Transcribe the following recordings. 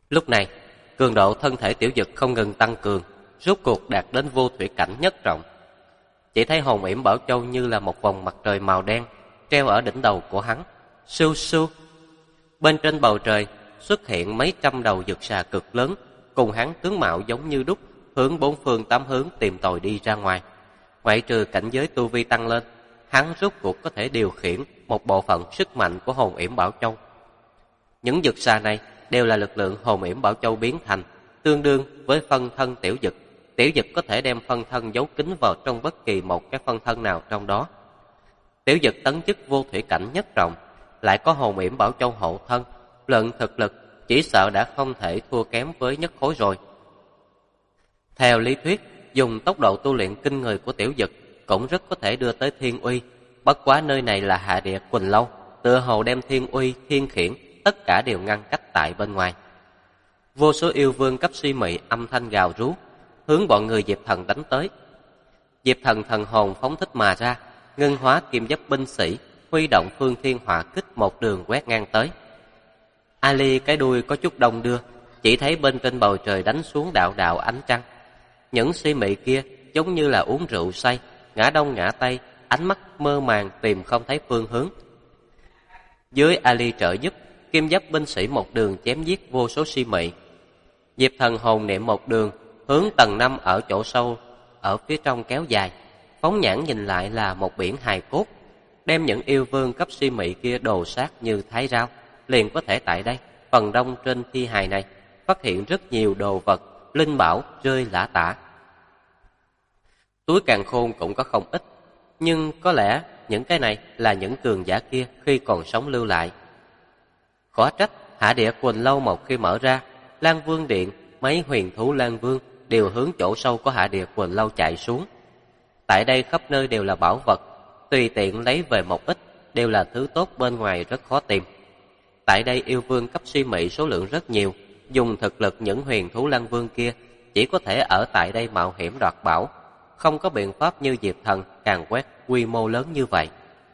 Lúc này, cường độ thân thể Tiểu Dực không ngừng tăng cường, rốt cuộc đạt đến vô thủy cảnh nhất trọng. Chỉ thấy hồn yểm Bảo Châu như là một vòng mặt trời màu đen treo ở đỉnh đầu của hắn. Sưu sưu. Bên trên bầu trời xuất hiện mấy trăm đầu dực xà cực lớn, cùng hắn tướng mạo giống như đúc, hướng bốn phương tám hướng tìm tòi đi ra ngoài. Ngoại trừ cảnh giới tu vi tăng lên, hắn rốt cuộc có thể điều khiển một bộ phận sức mạnh của hồn yểm Bảo Châu. Những dực xà này đều là lực lượng hồn yểm Bảo Châu biến thành, tương đương với phân thân Tiểu Dực. Tiểu Dực có thể đem phân thân giấu kín vào trong bất kỳ một cái phân thân nào trong đó. Tiểu Dực tấn chức vô thủy cảnh nhất trọng, lại có hồn yểm Bảo Châu hộ thân, luận thực lực chỉ sợ đã không thể thua kém với nhất khối rồi. Theo lý thuyết, dùng tốc độ tu luyện kinh người của Tiểu Dực cũng rất có thể đưa tới thiên uy. Bất quá nơi này là hạ địa Quỳnh Lâu, tựa hồ đem thiên uy, thiên khiển tất cả đều ngăn cách tại bên ngoài. Vô số yêu vương cấp suy mị âm thanh gào rú, hướng bọn người Diệp Thần đánh tới. Diệp Thần thần hồn phóng thích mà ra, ngân hóa kim giáp binh sĩ, huy động phương thiên hỏa kích một đường quét ngang tới. Ali cái đuôi có chút đông đưa, chỉ thấy bên trên bầu trời đánh xuống đạo đạo ánh trăng. Những suy mị kia giống như là uống rượu say, ngã đông ngã tây, ánh mắt mơ màng tìm không thấy phương hướng. Dưới Ali trợ giúp, kim giáp binh sĩ một đường chém giết vô số suy mị. Diệp Thần hồn niệm một đường, hướng tầng 5 ở chỗ sâu, ở phía trong kéo dài. Phóng nhãn nhìn lại là một biển hài cốt, đem những yêu vương cấp suy mị kia đồ sát như thái rau. Liền có thể tại đây, phần đông trên thi hài này, phát hiện rất nhiều đồ vật, linh bảo rơi lả tả. Túi càn khôn cũng có không ít, nhưng có lẽ những cái này là những cường giả kia khi còn sống lưu lại. Khó trách hạ địa Quỳnh Lâu một khi mở ra, Lan Vương Điện, mấy huyền thú Lan Vương đều hướng chỗ sâu của hạ địa Quỳnh Lâu chạy xuống. Tại đây khắp nơi đều là bảo vật, tùy tiện lấy về một ít, đều là thứ tốt bên ngoài rất khó tìm. Tại đây yêu vương cấp suy mị số lượng rất nhiều, dùng thực lực những huyền thú Lan Vương kia chỉ có thể ở tại đây mạo hiểm đoạt bảo, không có biện pháp như Diệp Thần càn quét quy mô lớn như vậy.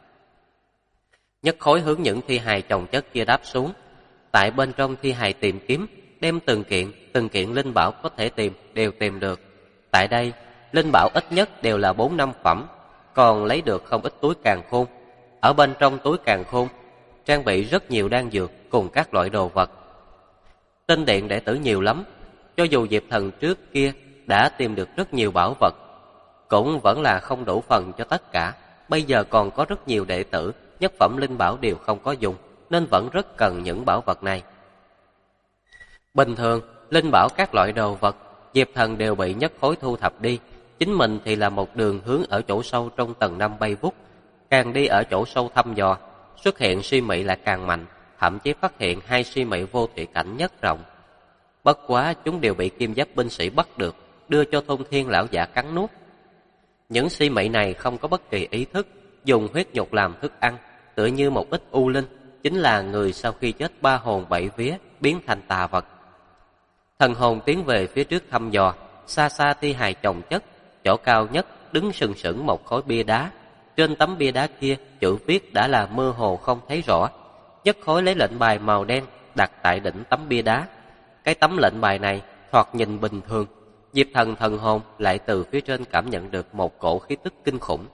Nhất khối hướng những thi hài chồng chất kia đáp xuống, tại bên trong thi hài tìm kiếm, đem từng kiện linh bảo có thể tìm đều tìm được. Tại đây, linh bảo ít nhất đều là 4-5 phẩm, còn lấy được không ít túi càn khôn. Ở bên trong túi càn khôn, trang bị rất nhiều đan dược cùng các loại đồ vật. Tinh điện đệ tử nhiều lắm, cho dù Diệp Thần trước kia đã tìm được rất nhiều bảo vật, cũng vẫn là không đủ phần cho tất cả. Bây giờ còn có rất nhiều đệ tử, nhất phẩm linh bảo đều không có dùng, nên vẫn rất cần những bảo vật này. Bình thường, linh bảo các loại đồ vật, Diệp Thần đều bị nhất khối thu thập đi, chính mình thì là một đường hướng ở chỗ sâu trong tầng 5 bay vút. Càng đi ở chỗ sâu thăm dò, xuất hiện suy mị là càng mạnh, thậm chí phát hiện 2 suy mị vô thủy cảnh nhất trọng. Bất quá chúng đều bị kim giáp binh sĩ bắt được, đưa cho Thôn Thiên lão giả cắn nuốt. Những suy mị này không có bất kỳ ý thức, dùng huyết nhục làm thức ăn, tựa như một ít u linh, chính là người sau khi chết 3 hồn 7 vía biến thành tà vật. Thần hồn tiến về phía trước thăm dò, xa xa thi hài chồng chất, chỗ cao nhất đứng sừng sững một khối bia đá. Trên tấm bia đá kia, chữ viết đã là mơ hồ không thấy rõ. Nhất khối lấy lệnh bài màu đen đặt tại đỉnh tấm bia đá. Cái tấm lệnh bài này thoạt nhìn bình thường, Diệp Thần thần hồn lại từ phía trên cảm nhận được một cổ khí tức kinh khủng.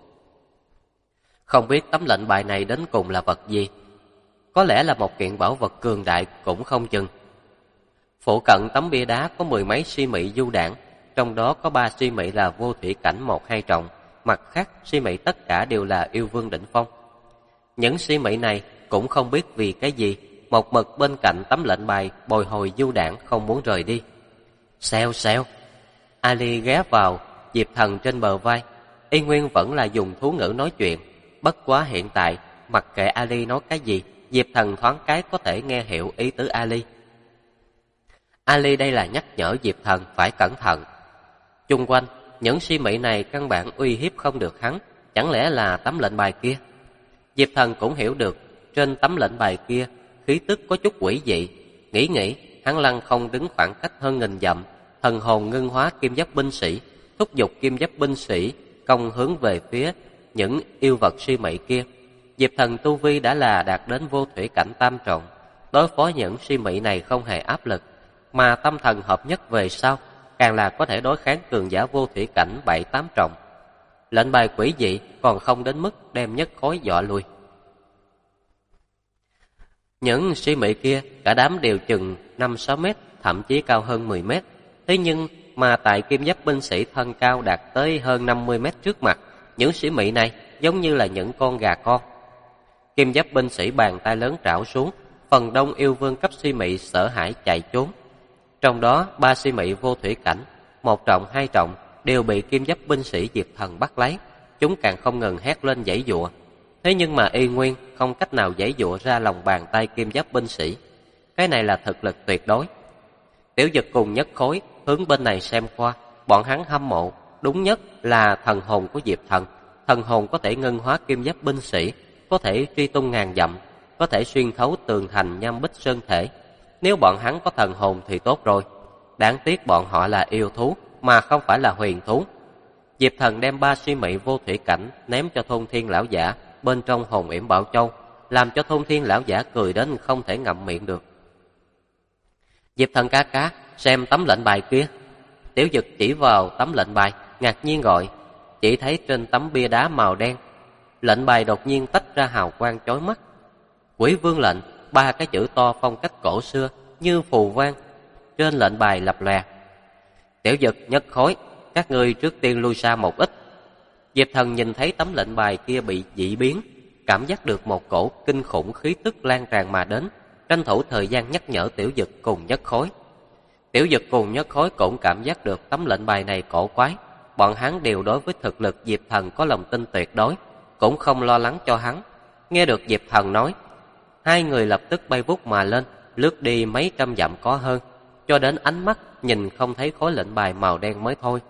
Không biết tấm lệnh bài này đến cùng là vật gì, có lẽ là một kiện bảo vật cường đại cũng không chừng. Phụ cận tấm bia đá có 10 mấy suy mị du đảng, trong đó có 3 suy mị là vô thủy cảnh 1-2 trọng, mặt khác suy mị tất cả đều là yêu vương đỉnh phong. Những suy mị này cũng không biết vì cái gì, một mực bên cạnh tấm lệnh bài bồi hồi du đảng không muốn rời đi. Xèo xèo, Ali ghé vào Diệp Thần trên bờ vai, y nguyên vẫn là dùng thú ngữ nói chuyện. Bất quá hiện tại, mặc kệ Ali nói cái gì, Diệp Thần thoáng cái có thể nghe hiểu ý tứ Ali. Ali đây là nhắc nhở Diệp Thần phải cẩn thận. Chung quanh, những suy mị này căn bản uy hiếp không được hắn, chẳng lẽ là tấm lệnh bài kia? Diệp Thần cũng hiểu được, trên tấm lệnh bài kia, khí tức có chút quỷ dị. Nghĩ, hắn lăng không đứng khoảng cách hơn 1000 dặm, thần hồn ngưng hóa kim giáp binh sĩ, thúc giục kim giáp binh sĩ công hướng về phía những yêu vật suy mị kia. Diệp Thần tu vi đã là đạt đến vô thủy cảnh tam trọng, đối phó những suy mị này không hề áp lực. mà tâm thần hợp nhất về sau, càng là có thể đối kháng cường giả vô thủy cảnh 7-8 trọng. Lệnh bài quỷ dị còn không đến mức đem nhất khối dọa lui. Những sĩ mị kia cả đám đều chừng 5-6 mét, thậm chí cao hơn 10 mét. Thế nhưng mà tại kim giáp binh sĩ thân cao đạt tới hơn 50 mét trước mặt, những sĩ mị này giống như là những con gà con. Kim giáp binh sĩ bàn tay lớn trảo xuống, phần đông yêu vương cấp sĩ mị sợ hãi chạy trốn. Trong đó 3 sĩ mị vô thủy cảnh, 1 trọng 2 trọng đều bị kim giáp binh sĩ Diệp Thần bắt lấy. Chúng càng không ngừng hét lên giãy giụa. Thế nhưng mà y nguyên không cách nào giãy giụa ra lòng bàn tay kim giáp binh sĩ. Cái này là thực lực tuyệt đối. Tiểu Dực cùng Nhất Khối hướng bên này xem qua, bọn hắn hâm mộ. Đúng nhất là thần hồn của Diệp Thần. Thần hồn có thể ngân hóa kim giáp binh sĩ, có thể truy tung ngàn dặm, có thể xuyên thấu tường thành nham bích sơn thể. Nếu bọn hắn có thần hồn thì tốt rồi. Đáng tiếc bọn họ là yêu thú mà không phải là huyền thú. Diệp Thần đem 3 sĩ mị vô thủy cảnh ném cho Thôn Thiên lão giả bên trong hồn yểm Bảo Châu, làm cho Thôn Thiên lão giả cười đến không thể ngậm miệng được. Diệp Thần ca ca, xem tấm lệnh bài kia. Tiểu Dực chỉ vào tấm lệnh bài, ngạc nhiên gọi. Chỉ thấy trên tấm bia đá màu đen, lệnh bài đột nhiên tách ra hào quang chói mắt. Quỷ Vương lệnh, 3 cái chữ to phong cách cổ xưa như phù vang trên lệnh bài lập lòe. Tiểu Dực, Nhất Khối, các ngươi trước tiên lui xa một ít. Diệp Thần nhìn thấy tấm lệnh bài kia bị dị biến, cảm giác được một cổ kinh khủng khí tức lan tràn mà đến, tranh thủ thời gian nhắc nhở Tiểu Dực cùng Nhất Khối. Tiểu Dực cùng Nhất Khối cũng cảm giác được tấm lệnh bài này cổ quái. Bọn hắn đều đối với thực lực Diệp Thần có lòng tin tuyệt đối, cũng không lo lắng cho hắn. Nghe được Diệp Thần nói, hai người lập tức bay vút mà lên, lướt đi mấy trăm dặm có hơn, cho đến ánh mắt nhìn không thấy khối lệnh bài màu đen mới thôi.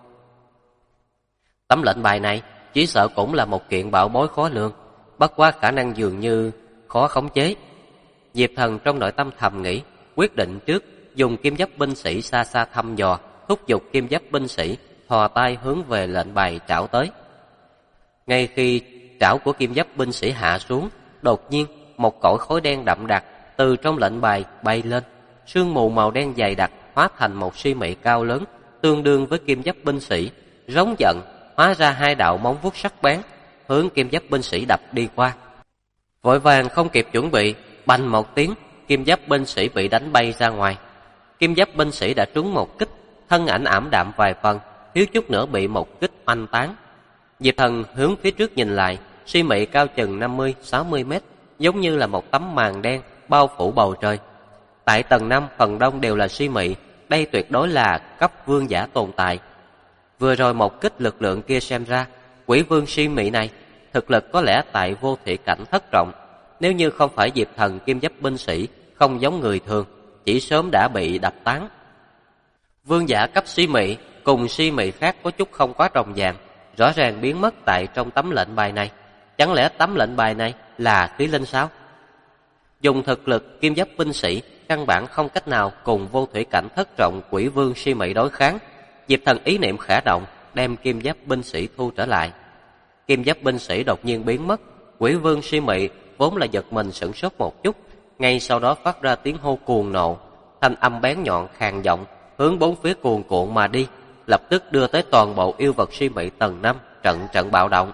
Tấm lệnh bài này chỉ sợ cũng là một kiện bảo bối khó lường, bất quá khả năng dường như khó khống chế. Diệp Thần trong nội tâm thầm nghĩ, quyết định trước dùng kim giáp binh sĩ xa xa thăm dò, thúc giục kim giáp binh sĩ thò tay hướng về lệnh bài trảo tới. Ngay khi trảo của kim giáp binh sĩ hạ xuống, đột nhiên một cõi khối đen đậm đặc từ trong lệnh bài bay lên, sương mù màu đen dày đặc hóa thành một si mị cao lớn, tương đương với kim giáp binh sĩ, rống giận hóa ra 2 đạo móng vuốt sắc bén, hướng kim giáp binh sĩ đập đi qua. Vội vàng không kịp chuẩn bị, bành một tiếng, kim giáp binh sĩ bị đánh bay ra ngoài. Kim giáp binh sĩ đã trúng một kích, thân ảnh ảm đạm vài phần, thiếu chút nữa bị một kích oanh tán. Diệp Thần hướng phía trước nhìn lại, si mị cao chừng 50-60 mét, giống như là một tấm màn đen bao phủ bầu trời. Tại tầng 5 phần đông đều là si mị, đây tuyệt đối là cấp vương giả tồn tại. Vừa rồi một kích lực lượng kia xem ra, quỷ vương si mị này thực lực có lẽ tại vô thủy cảnh thất trọng. Nếu như không phải Diệp Thần kim giáp binh sĩ không giống người thường, chỉ sớm đã bị đập tán. Vương giả cấp si mị cùng si mị khác có chút không quá trồng vàng, rõ ràng biến mất tại trong tấm lệnh bài này. Chẳng lẽ tấm lệnh bài này là khí linh sao? Dùng thực lực kim giáp binh sĩ căn bản không cách nào cùng vô thủy cảnh thất trọng quỷ vương si mị đối kháng. Diệp Thần ý niệm khẽ động, đem kim giáp binh sĩ thu trở lại. Kim giáp binh sĩ đột nhiên biến mất, quỷ vương si mị vốn là giật mình sửng sốt một chút, ngay sau đó phát ra tiếng hô cuồng nộ, thanh âm bén nhọn khàn giọng hướng bốn phía cuồn cuộn mà đi, lập tức đưa tới toàn bộ yêu vật si mị tầng 5 trận bạo động.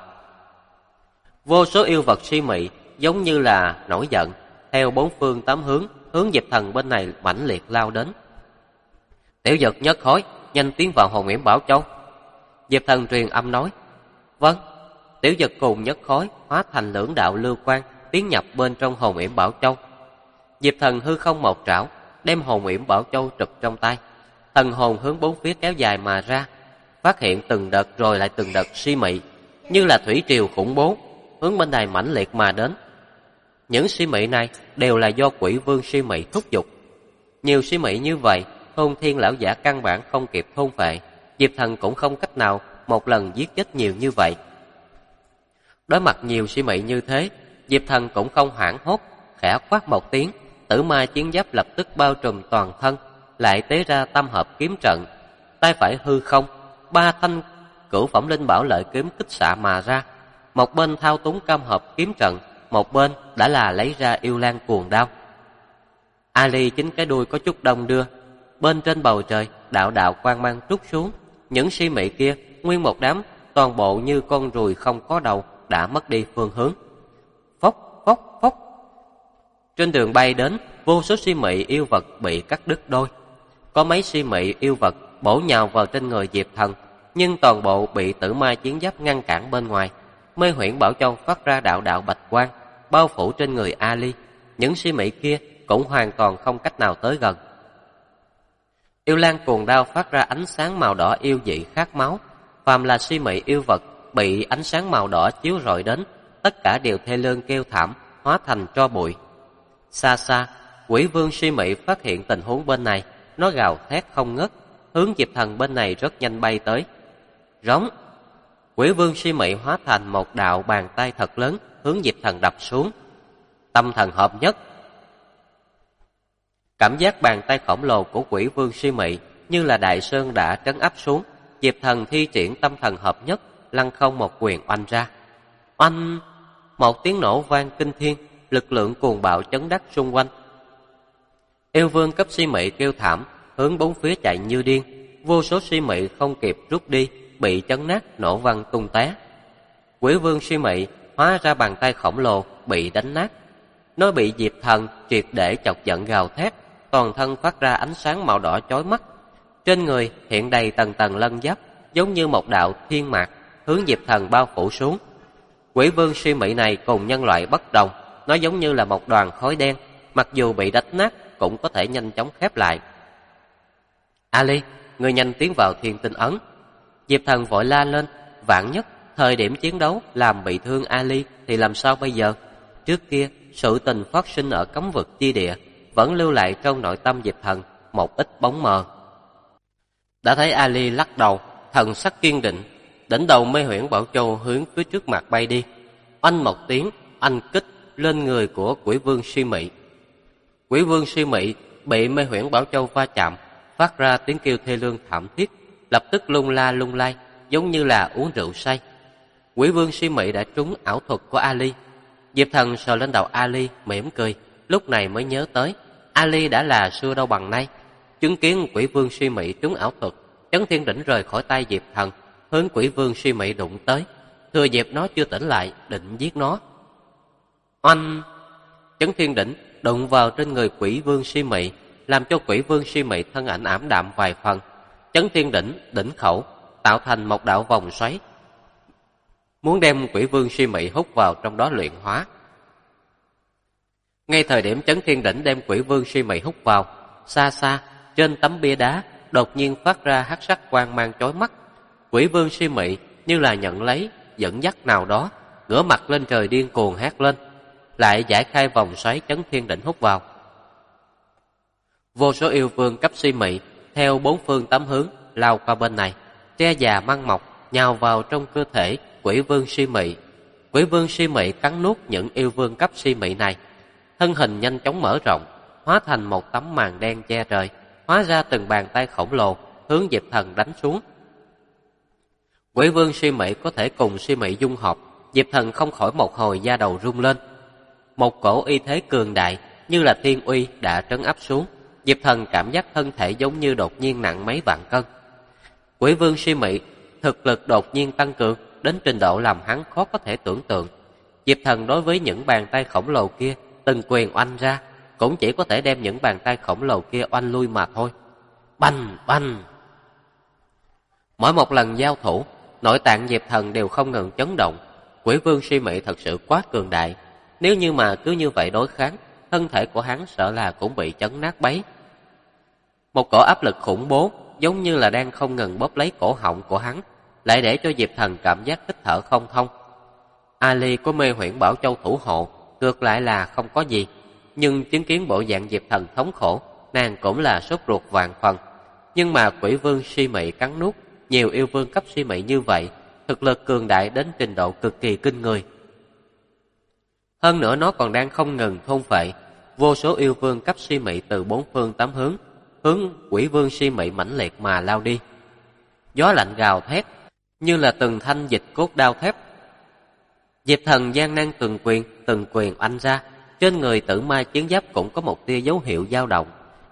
Vô số yêu vật si mị giống như là nổi giận, theo 4 phương 8 hướng Diệp Thần bên này mãnh liệt lao đến. Tiểu Dực, Nhất Khối, nhanh tiến vào hồn yểm Bảo Châu. Diệp Thần truyền âm nói. Vâng. Tiểu Dực cùng Nhất Khối hóa thành lưỡng đạo lưu quang tiến nhập bên trong hồn yểm Bảo Châu. Diệp Thần hư không một trảo, đem hồn yểm Bảo Châu trụp trong tay, thần hồn hướng 4 phía kéo dài mà ra, phát hiện từng đợt rồi lại từng đợt si mị, như là thủy triều khủng bố, hướng bên này mãnh liệt mà đến. Những si mị này đều là do quỷ vương si mị thúc giục. Nhiều si mị như vậy, Thôn Thiên lão giả căn bản không kịp thôn phệ, Diệp Thần cũng không cách nào một lần giết chết nhiều như vậy. Đối mặt nhiều si mị như thế, Diệp Thần cũng không hoảng hốt, khẽ quát một tiếng, tử ma chiến giáp lập tức bao trùm toàn thân, lại tế ra tam hợp kiếm trận, tay phải hư không, 3 thanh cửu phẩm linh bảo lợi kiếm kích xạ mà ra. Một bên thao túng cam hợp kiếm trận, một bên đã là lấy ra yêu lan cuồng đao. Ali chính cái đuôi có chút đông đưa, bên trên bầu trời đạo đạo quang mang trút xuống. Những si mị kia nguyên một đám, toàn bộ như con ruồi không có đầu, đã mất đi phương hướng. Phốc phốc phốc. Trên đường bay đến, vô số si mị yêu vật bị cắt đứt đôi. Có mấy si mị yêu vật bổ nhào vào trên người Diệp Thần, nhưng toàn bộ bị tử ma chiến giáp ngăn cản bên ngoài. Mê Huyễn Bảo Châu phát ra đạo đạo bạch quang, bao phủ trên người Ali. Những si mị kia cũng hoàn toàn không cách nào tới gần. Yêu Lan cuồng đao phát ra ánh sáng màu đỏ yêu dị khát máu. Phàm là si mị yêu vật bị ánh sáng màu đỏ chiếu rọi đến, tất cả đều thê lương kêu thảm, hóa thành tro bụi. Xa xa, Quỷ Vương si mị phát hiện tình huống bên này, nó gào thét không ngớt, hướng Diệp Thần bên này rất nhanh bay tới. Rống! Quỷ Vương si mị hóa thành một đạo bàn tay thật lớn, hướng Diệp Thần đập xuống. Tâm thần hợp nhất. Cảm giác bàn tay khổng lồ của Quỷ Vương si mị như là đại sơn đã trấn áp xuống. Diệp Thần thi triển tâm thần hợp nhất, lăng không một quyền oanh ra. Oanh! Một tiếng nổ vang kinh thiên, lực lượng cuồng bạo chấn đắc xung quanh. Yêu vương cấp si mị kêu thảm, hướng bốn phía chạy như điên. Vô số si mị không kịp rút đi, bị chấn nát nổ văng tung té. Quỷ Vương si mị hóa ra bàn tay khổng lồ bị đánh nát. Nó bị Diệp Thần triệt để chọc giận gào thét, toàn thân phát ra ánh sáng màu đỏ chói mắt. Trên người hiện đầy tầng tầng lân giáp, giống như một đạo thiên mạc, hướng Diệp Thần bao phủ xuống. Quỷ Vương si mị này cùng nhân loại bất đồng, nó giống như là một đoàn khói đen, mặc dù bị đánh nát cũng có thể nhanh chóng khép lại. Ali, người nhanh tiến vào Thiên Tinh Ấn. Diệp Thần vội la lên, vạn nhất thời điểm chiến đấu làm bị thương Ali thì làm sao bây giờ? Trước kia sự tình phát sinh ở cấm vực chi địa vẫn lưu lại trong nội tâm Diệp Thần một ít bóng mờ. Đã thấy Ali lắc đầu, thần sắc kiên định, đỉnh đầu Mê Huyễn Bảo Châu hướng phía trước mặt bay đi. Oanh một tiếng, anh kích lên người của Quỷ Vương si mị. Quỷ Vương si mị bị Mê Huyễn Bảo Châu va chạm, phát ra tiếng kêu thê lương thảm thiết, lập tức lung la lung lay, giống như là uống rượu say. Quỷ Vương si mị đã trúng ảo thuật của Ali. Diệp Thần sờ lên đầu Ali, mỉm cười, lúc này mới nhớ tới Ali đã là xưa đâu bằng nay. Chứng kiến Quỷ Vương si mị trúng ảo thuật, Chấn Thiên Đỉnh rời khỏi tay Diệp Thần, hướng Quỷ Vương si mị đụng tới, thừa dịp nó chưa tỉnh lại, định giết nó. Oanh! Chấn Thiên Đỉnh đụng vào trên người Quỷ Vương si mị, làm cho Quỷ Vương si mị thân ảnh ảm đạm vài phần. Chấn Thiên Đỉnh đỉnh khẩu tạo thành một đạo vòng xoáy, muốn đem Quỷ Vương si mị hút vào trong đó luyện hóa. Ngay thời điểm Chấn Thiên Đỉnh đem Quỷ Vương si mị hút vào, xa xa trên tấm bia đá đột nhiên phát ra hắc sắc quang mang chói mắt. Quỷ Vương si mị như là nhận lấy dẫn dắt nào đó, ngửa mặt lên trời điên cuồng hét lên, lại giải khai vòng xoáy Chấn Thiên Đỉnh hút vào. Vô số yêu vương cấp si mị theo bốn phương tám hướng lao qua bên này, tre già măng mọc nhào vào trong cơ thể Quỷ Vương si mị. Quỷ Vương si mị cắn nuốt những yêu vương cấp si mị này, thân hình nhanh chóng mở rộng, hóa thành một tấm màn đen che trời, hóa ra từng bàn tay khổng lồ hướng Diệp Thần đánh xuống. Quỷ Vương si mị có thể cùng si mị dung hợp, Diệp Thần không khỏi một hồi da đầu rung lên. Một cổ y thế cường đại như là thiên uy đã trấn áp xuống. Diệp Thần cảm giác thân thể giống như đột nhiên nặng mấy vạn cân. Quỷ Vương si mị thực lực đột nhiên tăng cường đến trình độ làm hắn khó có thể tưởng tượng. Diệp Thần đối với những bàn tay khổng lồ kia từng quyền oanh ra, cũng chỉ có thể đem những bàn tay khổng lồ kia oanh lui mà thôi. Bành bành! Mỗi một lần giao thủ, nội tạng Diệp Thần đều không ngừng chấn động. Quỷ Vương si mị thật sự quá cường đại, nếu như mà cứ như vậy đối kháng, thân thể của hắn sợ là cũng bị chấn nát bấy. Một cổ áp lực khủng bố giống như là đang không ngừng bóp lấy cổ họng của hắn, lại để cho Diệp Thần cảm giác hít thở không thông. Ali có Mê Huyễn Bảo Châu thủ hộ, ngược lại là không có gì, nhưng chứng kiến bộ dạng Diệp Thần thống khổ, nàng cũng là sốt ruột vạn phần. Nhưng mà Quỷ Vương si mị cắn nuốt nhiều yêu vương cấp si mị như vậy, thực lực cường đại đến trình độ cực kỳ kinh người. Hơn nữa nó còn đang không ngừng thôn phệ vô số yêu vương cấp si mị từ bốn phương tám hướng, hướng Quỷ Vương si mị mãnh liệt mà lao đi. Gió lạnh gào thét như là từng thanh dịch cốt đao thép. Diệp Thần gian nan từng quyền oanh ra, trên người tử ma chiến giáp cũng có một tia dấu hiệu dao động.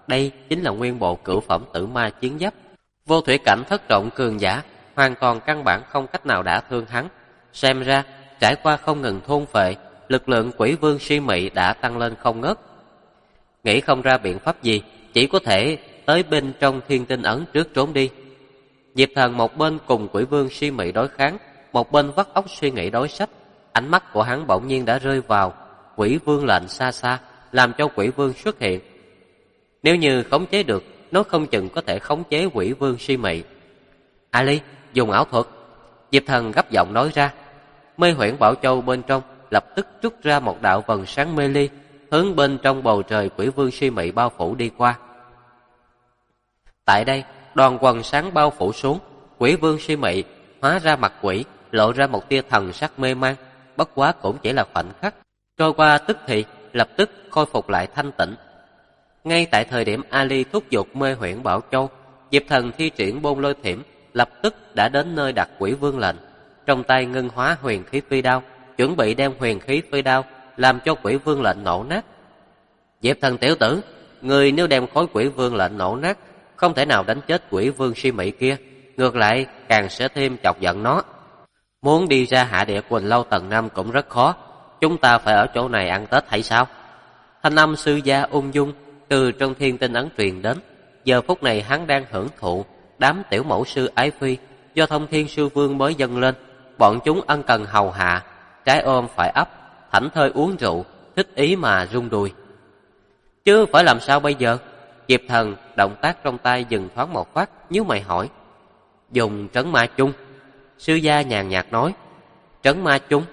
đây chính là nguyên bộ cửu phẩm tử ma chiến giáp. Vô thủy cảnh thất trọng cường giả, hoàn toàn căn bản không cách nào đả thương hắn. Xem ra, trải qua không ngừng thôn phệ, lực lượng quỷ vương si mị đã tăng lên không ngớt. Nghĩ không ra biện pháp gì, chỉ có thể tới bên trong thiên tinh ấn trước trốn đi. Diệp Thần một bên cùng quỷ vương si mị đối kháng, một bên vắt óc suy nghĩ đối sách. Ánh mắt của hắn bỗng nhiên đã rơi vào quỷ vương lệnh xa xa, làm cho quỷ vương xuất hiện. Nếu như khống chế được, nó không chừng có thể khống chế quỷ vương si mị. Ali, dùng ảo thuật. Diệp Thần gấp giọng nói ra. Mê huyễn bảo châu bên trong lập tức trút ra một đạo vầng sáng mê ly, hướng bên trong bầu trời quỷ vương si mị bao phủ đi qua. Tại đây, đoàn quần sáng bao phủ xuống, quỷ vương si mị hóa ra mặt quỷ, lộ ra một tia thần sắc mê man, bất quá cũng chỉ là khoảnh khắc, trôi qua tức thì lập tức khôi phục lại thanh tịnh. Ngay tại thời điểm Ali thúc giục mê huyễn bảo châu, Diệp Thần thi triển bôn lôi thiểm, lập tức đã đến nơi đặt quỷ vương lệnh, trong tay ngưng hóa huyền khí phi đao, chuẩn bị đem huyền khí phi đao làm cho quỷ vương lệnh nổ nát. Diệp Thần tiểu tử, người nếu đem khối quỷ vương lệnh nổ nát, không thể nào đánh chết quỷ vương si mị kia, ngược lại càng sẽ thêm chọc giận nó. Muốn đi ra hạ địa Quỳnh Lâu tầng 5 cũng rất khó, chúng ta phải ở chỗ này ăn Tết hay sao? Thanh âm sư gia ung dung từ trong thiên tinh ấn truyền đến. Giờ phút này hắn đang hưởng thụ đám tiểu mẫu sư ái phi do Thông Thiên Sư Vương mới dâng lên, bọn chúng ân cần hầu hạ, trái ôm phải ấp, thảnh thơi uống rượu, thích ý mà rung đùi. Chứ phải làm sao bây giờ? Diệp Thần động tác trong tay dừng thoáng một phát, nhíu mày hỏi. Dùng trấn ma chung. Sư gia nhàn nhạt nói. Trấn ma chung?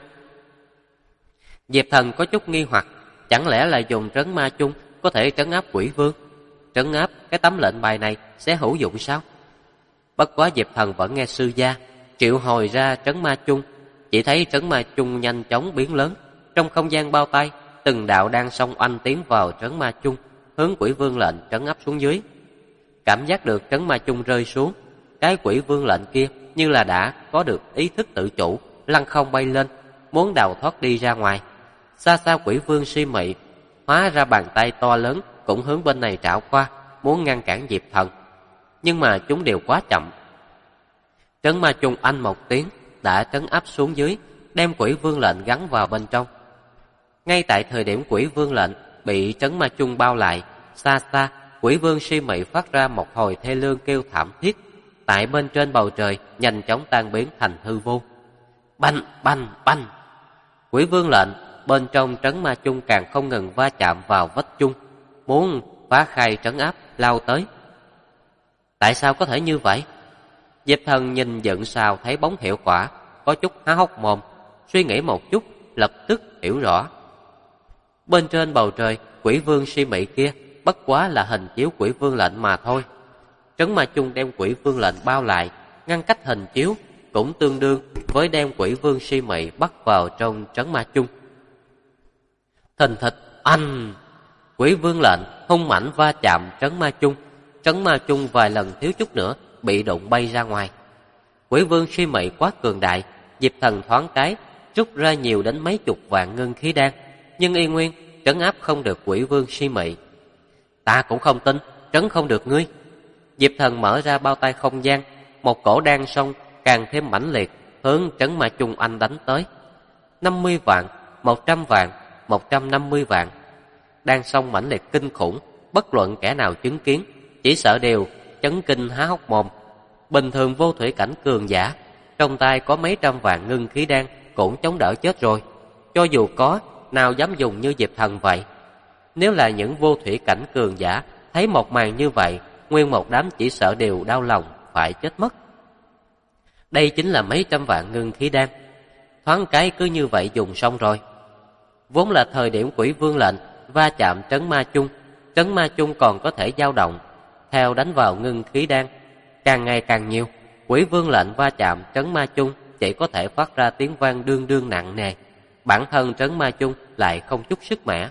Diệp Thần có chút nghi hoặc, chẳng lẽ là dùng trấn ma chung có thể trấn áp quỷ vương? Trấn áp cái tấm lệnh bài này sẽ hữu dụng sao? Bất quá Diệp Thần vẫn nghe sư gia triệu hồi ra trấn ma chung, chỉ thấy trấn ma chung nhanh chóng biến lớn, trong không gian bao tay, từng đạo đang xông oanh tiến vào trấn ma chung, hướng quỷ vương lệnh trấn áp xuống dưới. Cảm giác được trấn ma chung rơi xuống, cái quỷ vương lệnh kia như là đã có được ý thức tự chủ, lăng không bay lên, muốn đào thoát đi ra ngoài. Xa xa quỷ vương si mị hóa ra bàn tay to lớn cũng hướng bên này trảo qua, muốn ngăn cản Diệp Thần, nhưng mà chúng đều quá chậm. Trấn ma chung anh một tiếng đã trấn áp xuống dưới, đem quỷ vương lệnh gắn vào bên trong. Ngay tại thời điểm quỷ vương lệnh bị trấn ma chung bao lại, xa xa quỷ vương si mị phát ra một hồi thê lương kêu thảm thiết, tại bên trên bầu trời nhanh chóng tan biến thành hư vô. Bành bành bành, quỷ vương lệnh bên trong trấn ma chung càng không ngừng va chạm vào vách chung, muốn phá khai trấn áp lao tới. Tại sao có thể như vậy? Diệp Thần nhìn dựng sao thấy bóng hiệu quả, có chút há hốc mồm, suy nghĩ một chút, lập tức hiểu rõ. Bên trên bầu trời, quỷ vương si mị kia bất quá là hình chiếu quỷ vương lệnh mà thôi. Trấn ma chung đem quỷ vương lệnh bao lại, ngăn cách hình chiếu, cũng tương đương với đem quỷ vương si mị bắt vào trong trấn ma chung. Thình thịch, anh! Quỷ vương lệnh hung mãnh va chạm trấn ma chung vài lần thiếu chút nữa bị đụng bay ra ngoài. Quỷ vương si mị quá cường đại, Diệp Thần thoáng cái rút ra nhiều đến mấy chục vạn ngân khí đan, nhưng y nguyên trấn áp không được quỷ vương si mị. Ta cũng không tin trấn không được ngươi. Diệp Thần mở ra bao tay không gian, một cổ đan sông càng thêm mãnh liệt hướng trấn ma chung anh đánh tới. 50 vạn, 100 vạn, 150 vạn. Đan sông mãnh liệt kinh khủng, bất luận kẻ nào chứng kiến chỉ sợ đều chấn kinh há hốc mồm. Bình thường vô thủy cảnh cường giả trong tay có mấy trăm vạn ngân khí đan cũng chống đỡ chết rồi, cho dù có, nào dám dùng như Diệp Thần vậy. Nếu là những vô thủy cảnh cường giả thấy một màn như vậy, nguyên một đám chỉ sợ đều đau lòng phải chết mất. Đây chính là mấy trăm vạn ngân khí đan, thoáng cái cứ như vậy dùng xong rồi. Vốn là thời điểm quỷ vương lệnh va chạm trấn ma chung còn có thể dao động, theo đánh vào ngân khí đan càng ngày càng nhiều, quỷ vương lệnh va chạm trấn ma chung chỉ có thể phát ra tiếng vang đương đương nặng nề, bản thân trấn ma chung lại không chút sức mẻ.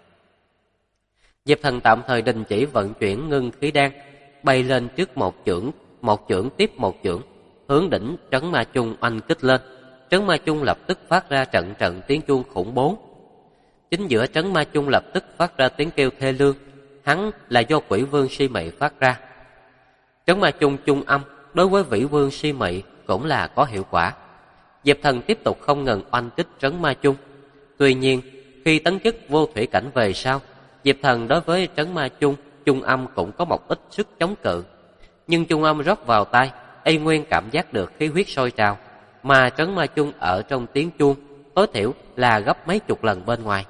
Diệp Thần tạm thời đình chỉ vận chuyển ngân khí đan, bay lên trước một chưởng tiếp một chưởng, hướng đỉnh trấn ma chung oanh kích lên. Trấn ma chung lập tức phát ra trận trận tiếng chuông khủng bố. Chính giữa trấn ma chung lập tức phát ra tiếng kêu thê lương, hắn là do quỷ vương si mị phát ra. Trấn ma chung chung âm đối với vĩ vương si mị cũng là có hiệu quả. Diệp Thần tiếp tục không ngừng oanh kích trấn ma chung. Tuy nhiên, khi tấn chức vô thủy cảnh về sau, Diệp Thần đối với trấn ma chung chung âm cũng có một ít sức chống cự. Nhưng chung âm rót vào tai, y nguyên cảm giác được khí huyết sôi trào, mà trấn ma chung ở trong tiếng chuông tối thiểu là gấp mấy chục lần bên ngoài.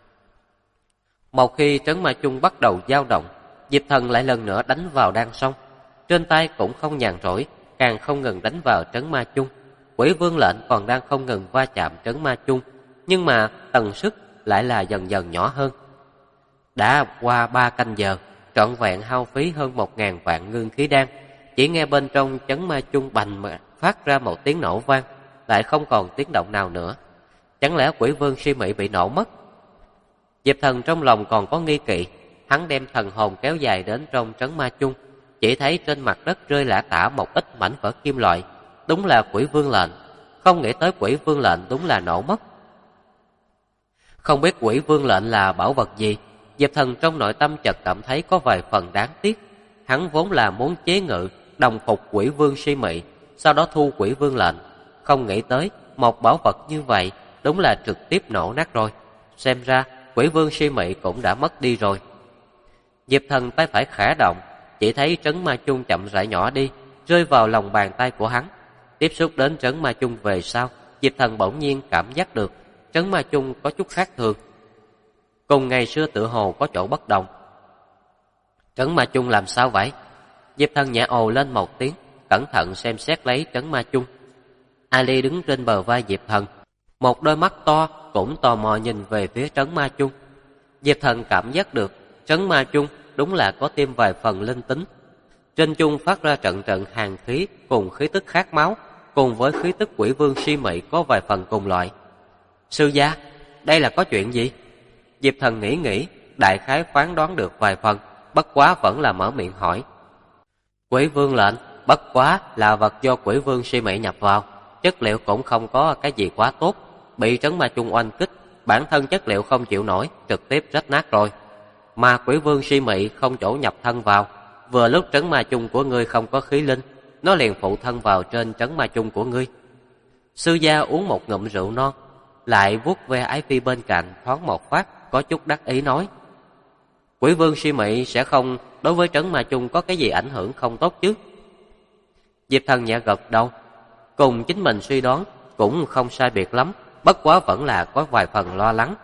Một khi trấn ma chung bắt đầu dao động, Diệp Thần lại lần nữa đánh vào đan sông. Trên tay cũng không nhàn rỗi, càng không ngừng đánh vào trấn ma chung. Quỷ vương lệnh còn đang không ngừng va chạm trấn ma chung, nhưng mà tần suất lại là dần dần nhỏ hơn. Đã qua 3 canh giờ, trọn vẹn hao phí hơn 1000 vạn ngưng khí đan, chỉ nghe bên trong trấn ma chung bành mà phát ra một tiếng nổ vang, lại không còn tiếng động nào nữa. Chẳng lẽ quỷ vương si mị bị nổ mất? Diệp Thần trong lòng còn có nghi kỵ, hắn đem thần hồn kéo dài đến trong trấn ma chung, chỉ thấy trên mặt đất rơi lả tả một ít mảnh vỡ kim loại, đúng là quỷ vương lệnh. Không nghĩ tới quỷ vương lệnh đúng là nổ mất. Không biết quỷ vương lệnh là bảo vật gì, Diệp Thần trong nội tâm chợt cảm thấy có vài phần đáng tiếc. Hắn vốn là muốn chế ngự đồng phục quỷ vương si mị, sau đó thu quỷ vương lệnh. Không nghĩ tới một bảo vật như vậy đúng là trực tiếp nổ nát rồi. Xem ra quỷ vương si mị cũng đã mất đi rồi. Diệp Thần tay phải khẽ động, chỉ thấy trấn ma chung chậm rãi nhỏ đi, rơi vào lòng bàn tay của hắn. Tiếp xúc đến trấn ma chung về sau, Diệp Thần bỗng nhiên cảm giác được trấn ma chung có chút khác thường. Cùng ngày xưa tựa hồ có chỗ bất đồng. Trấn ma chung làm sao vậy? Diệp Thần nhẹ ồ lên một tiếng, cẩn thận xem xét lấy trấn ma chung. Ali đứng trên bờ vai Diệp Thần, một đôi mắt to cũng tò mò nhìn về phía trấn ma chung. Diệp Thần cảm giác được trấn ma chung đúng là có thêm vài phần linh tính. Trên chung phát ra trận trận hàn khí cùng khí tức khát máu, cùng với khí tức quỷ vương si mị có vài phần cùng loại. Sư gia, đây là có chuyện gì? Diệp Thần nghĩ, đại khái phán đoán được vài phần, bất quá vẫn là mở miệng hỏi. Quỷ vương lệnh, bất quá là vật do quỷ vương si mị nhập vào, chất liệu cũng không có cái gì quá tốt, bị trấn ma chung oanh kích, bản thân chất liệu không chịu nổi, trực tiếp rách nát rồi. Mà quỷ vương si mị không chỗ nhập thân vào, vừa lúc trấn ma chung của ngươi không có khí linh, nó liền phụ thân vào trên trấn ma chung của ngươi. Sư gia uống một ngụm rượu non, lại vuốt ve ái phi bên cạnh thoáng một phát, có chút đắc ý nói. Quỷ vương si mị sẽ không đối với trấn ma chung có cái gì ảnh hưởng không tốt chứ? Diệp Thần nhẹ gật đầu, cùng chính mình suy đoán cũng không sai biệt lắm, bất quá vẫn là có vài phần lo lắng.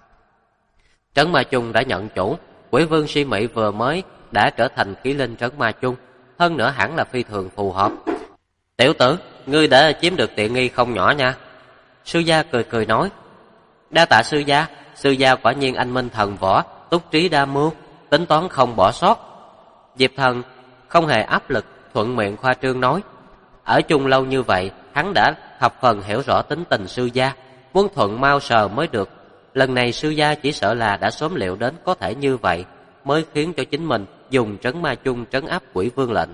Trấn ma chung đã nhận chủ, quỷ vương si mị vừa mới đã trở thành khí linh trấn ma chung, hơn nữa hẳn là phi thường phù hợp. Tiểu tử, ngươi đã chiếm được tiện nghi không nhỏ nha. Sư gia cười nói. Đa tạ sư gia quả nhiên anh minh thần võ, túc trí đa mưu, tính toán không bỏ sót. Diệp Thần không hề áp lực, thuận miệng khoa trương nói. Ở chung lâu như vậy, hắn đã thập phần hiểu rõ tính tình sư gia, muốn thuận mau sờ mới được. Lần này sư gia chỉ sợ là đã sớm liệu đến có thể như vậy, mới khiến cho chính mình dùng trấn ma chung trấn áp quỷ vương lệnh.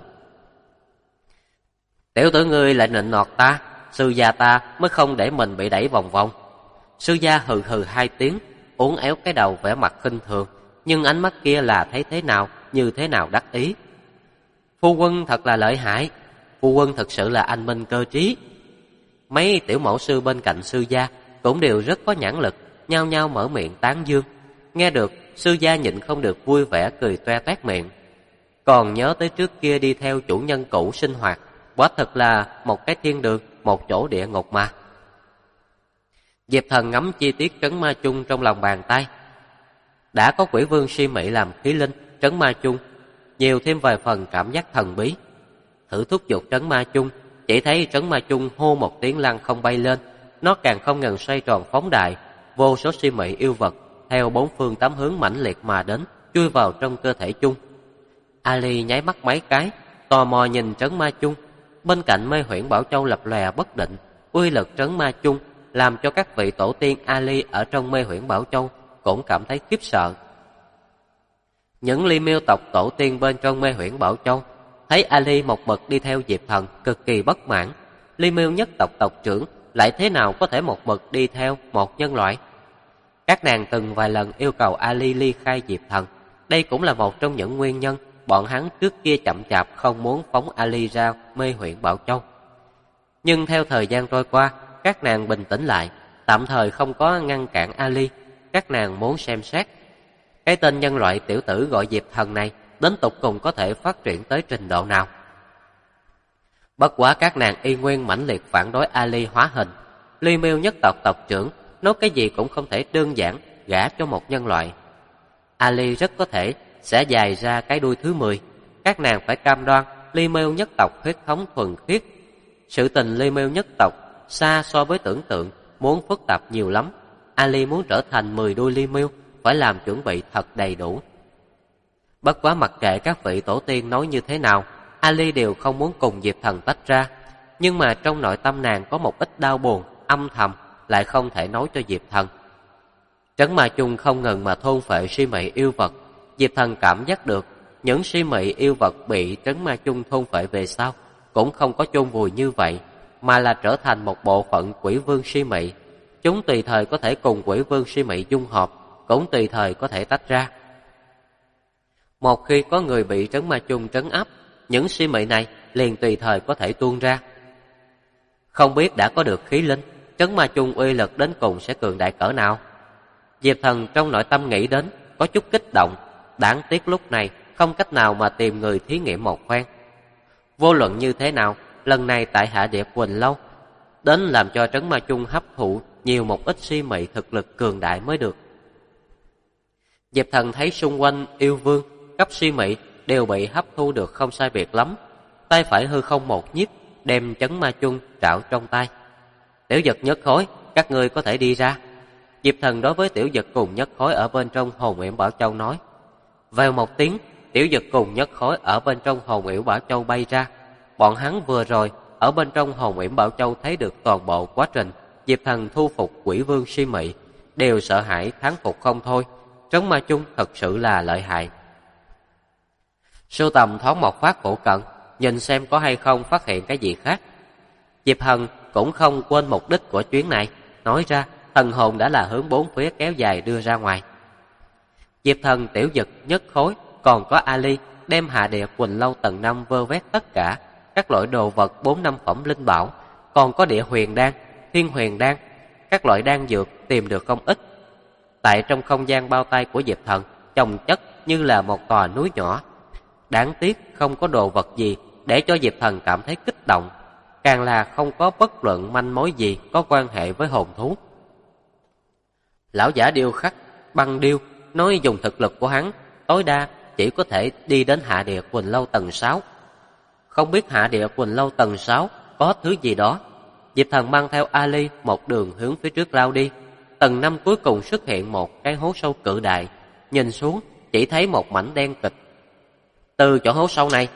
Tiểu tử ngươi lại nịnh nọt ta, sư gia ta mới không để mình bị đẩy vòng vòng. Sư gia hừ hừ 2 tiếng, uốn éo cái đầu vẻ mặt khinh thường, nhưng ánh mắt kia là thấy thế nào như thế nào đắc ý. Phu quân thật là lợi hại, phu quân thật sự là anh minh cơ trí. Mấy tiểu mẫu sư bên cạnh sư gia cũng đều rất có nhãn lực, nhao nhao mở miệng tán dương. Nghe được, sư gia nhịn không được vui vẻ cười toe toét miệng. Còn nhớ tới trước kia đi theo chủ nhân cũ sinh hoạt, quả thật là một cái thiên đường, một chỗ địa ngục mà. Diệp Thần ngắm chi tiết trấn ma chung trong lòng bàn tay. Đã có quỷ vương si mị làm khí linh, trấn ma chung nhiều thêm vài phần cảm giác thần bí. Thử thúc giục trấn ma chung, chỉ thấy trấn ma chung hô một tiếng lăng không bay lên, nó càng không ngừng xoay tròn phóng đại, vô số si mị yêu vật theo 4 phương 8 hướng mãnh liệt mà đến, chui vào trong cơ thể chung. Ali nháy mắt mấy cái, tò mò nhìn trấn ma chung. Bên cạnh Mê Huyễn Bảo Châu lập lòe bất định, uy lực trấn ma chung làm cho các vị tổ tiên Ali ở trong Mê Huyễn Bảo Châu cũng cảm thấy khiếp sợ. Những Ly Miêu tộc tổ tiên bên trong Mê Huyễn Bảo Châu thấy Ali một mực đi theo Diệp Thần cực kỳ bất mãn. Ly Miêu nhất tộc tộc trưởng lại thế nào có thể một mực đi theo một nhân loại? Các nàng từng vài lần yêu cầu Ali ly khai Diệp Thần, Đây cũng là một trong những nguyên nhân bọn hắn trước kia chậm chạp không muốn phóng Ali ra mê huyện Bảo Châu. Nhưng theo thời gian trôi qua, các nàng bình tĩnh lại, tạm thời không có ngăn cản Ali. Các nàng muốn xem xét cái tên nhân loại tiểu tử gọi Diệp Thần này đến tục cùng có thể phát triển tới trình độ nào. Bất quá các nàng y nguyên mãnh liệt phản đối Ali hóa hình. Ly Miêu nhất tộc tộc trưởng nói cái gì cũng không thể đơn giản gả cho một nhân loại. Ali rất có thể sẽ dài ra cái đuôi thứ 10. Các nàng phải cam đoan Ly Miêu nhất tộc huyết thống thuần khiết. Sự tình Ly Miêu nhất tộc xa so với tưởng tượng, muốn phức tạp nhiều lắm. Ali muốn trở thành 10 đuôi Ly Miêu phải làm chuẩn bị thật đầy đủ. Bất quá mặc kệ các vị tổ tiên nói như thế nào, Ali đều không muốn cùng Diệp Thần tách ra. Nhưng mà trong nội tâm nàng có một ít đau buồn, âm thầm, lại không thể nói cho Diệp Thần. Trấn Ma Chung không ngừng mà thôn phệ si mị yêu vật. Diệp Thần cảm giác được những si mị yêu vật bị Trấn Ma Chung thôn phệ về sau cũng không có chôn vùi như vậy, mà là trở thành một bộ phận quỷ vương si mị. Chúng tùy thời có thể cùng quỷ vương si mị dung hợp, cũng tùy thời có thể tách ra. Một khi có người bị Trấn Ma Chung trấn áp, những si mị này liền tùy thời có thể tuôn ra. Không biết đã có được khí linh, Trấn Ma Chung uy lực đến cùng sẽ cường đại cỡ nào. Diệp Thần trong nội tâm nghĩ đến, có chút kích động. Đáng tiếc lúc này không cách nào mà tìm người thí nghiệm một phen. Vô luận như thế nào, lần này tại Hạ Địa Quỳnh Lâu đến làm cho Trấn Ma Chung hấp thụ nhiều một ít si mị thực lực cường đại mới được. Diệp Thần thấy xung quanh yêu vương cấp si mị đều bị hấp thu được không sai biệt lắm, tay phải hư không một nhiếp, đem Trấn Ma Chung trảo trong tay. Tiểu Dật Nhất Khối, các ngươi có thể đi ra. Diệp Thần đối với Tiểu Dật cùng Nhất Khối ở bên trong Hồn Yểm Bảo Châu nói. Vèo một tiếng, Tiểu Dật cùng Nhất Khối ở bên trong Hồn Yểm Bảo Châu bay ra. Bọn hắn vừa rồi ở bên trong Hồn Yểm Bảo Châu thấy được toàn bộ quá trình Diệp Thần thu phục quỷ vương si mị, đều sợ hãi thán phục không thôi. Trấn Ma Chung thật sự là lợi hại. Sưu tầm thoáng một phát phụ cận, nhìn xem có hay không phát hiện cái gì khác. Diệp Thần cũng không quên mục đích của chuyến này, nói ra thần hồn đã là hướng bốn phía kéo dài đưa ra ngoài. Diệp Thần, Tiểu Dật, Nhất Khối, còn có Ali đem Hạ Địa Quỳnh Lâu tầng 5 vơ vét tất cả các loại đồ vật 4-5 phẩm linh bảo, còn có Địa Huyền Đan, Thiên Huyền Đan, các loại đan dược tìm được không ít. Tại trong không gian bao tay của Diệp Thần, chồng chất như là một tòa núi nhỏ. Đáng tiếc không có đồ vật gì để cho Diệp Thần cảm thấy kích động, càng là không có bất luận manh mối gì có quan hệ với hồn thú. Lão giả điêu khắc băng điêu nói dùng thực lực của hắn tối đa chỉ có thể đi đến Hạ Địa Quỳnh Lâu tầng 6. Không biết Hạ Địa Quỳnh Lâu tầng 6 có thứ gì đó. Diệp Thần mang theo Ali một đường hướng phía trước lao đi. Tầng 5 cuối cùng xuất hiện một cái hố sâu cự đại, nhìn xuống chỉ thấy một mảnh đen kịch. Từ chỗ hố sâu này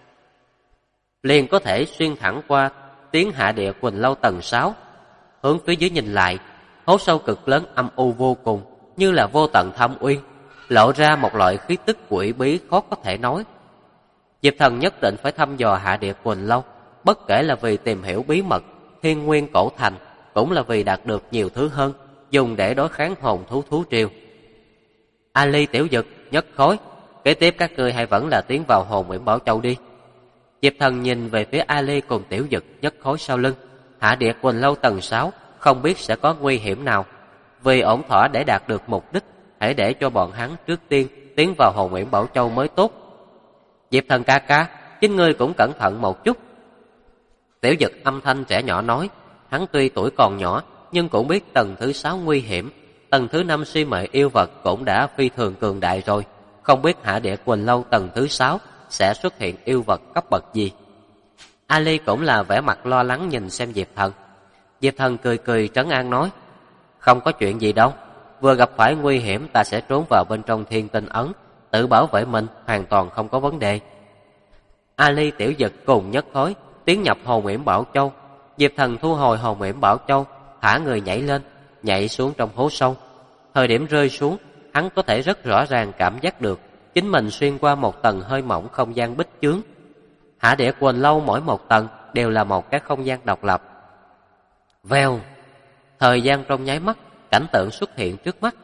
liền có thể xuyên thẳng qua tiến Hạ Địa Quỳnh Lâu tầng 6. Hướng phía dưới nhìn lại, hố sâu cực lớn âm u vô cùng, như là vô tận thâm uyên, lộ ra một loại khí tức quỷ bí khó có thể nói. Diệp Thần nhất định phải thăm dò Hạ Địa Quỳnh Lâu, bất kể là vì tìm hiểu bí mật Thiên Nguyên Cổ Thành, cũng là vì đạt được nhiều thứ hơn, dùng để đối kháng hồn thú thú triều. Ali, Tiểu Dật, Nhất Khối, kế tiếp các ngươi hay vẫn là tiến vào Hồn Yểm Bảo Châu đi. Diệp Thần nhìn về phía Ali cùng Tiểu Dật, Nhất Khối sau lưng. Hạ Địa Quỳnh Lâu tầng 6 không biết sẽ có nguy hiểm nào. Vì ổn thỏa để đạt được mục đích, hãy để cho bọn hắn trước tiên tiến vào Hồn Yểm Bảo Châu mới tốt. Diệp Thần ca ca, chính ngươi cũng cẩn thận một chút. Tiểu Dật âm thanh trẻ nhỏ nói. Hắn tuy tuổi còn nhỏ, nhưng cũng biết tầng thứ 6 nguy hiểm. Tầng thứ 5 si mệ yêu vật cũng đã phi thường cường đại rồi. Không biết Hạ Địa Quỳnh Lâu tầng thứ 6 sẽ xuất hiện yêu vật cấp bậc gì. Ali cũng là vẻ mặt lo lắng nhìn xem Diệp Thần. Diệp Thần cười cười trấn an nói. Không có chuyện gì đâu, vừa gặp phải nguy hiểm ta sẽ trốn vào bên trong Thiên Tinh Ấn, tự bảo vệ mình, hoàn toàn không có vấn đề. Ali, Tiểu Dật cùng Nhất Khối tiến nhập Hồn Yểm Bảo Châu. Diệp Thần thu hồi Hồn Yểm Bảo Châu, thả người nhảy lên, nhảy xuống trong hố sâu. Thời điểm rơi xuống, hắn có thể rất rõ ràng cảm giác được chính mình xuyên qua một tầng hơi mỏng không gian bích chướng. Hạ Địa Quỳnh Lâu mỗi một tầng đều là một cái không gian độc lập. Vèo, thời gian trong nháy mắt, cảnh tượng xuất hiện trước mắt,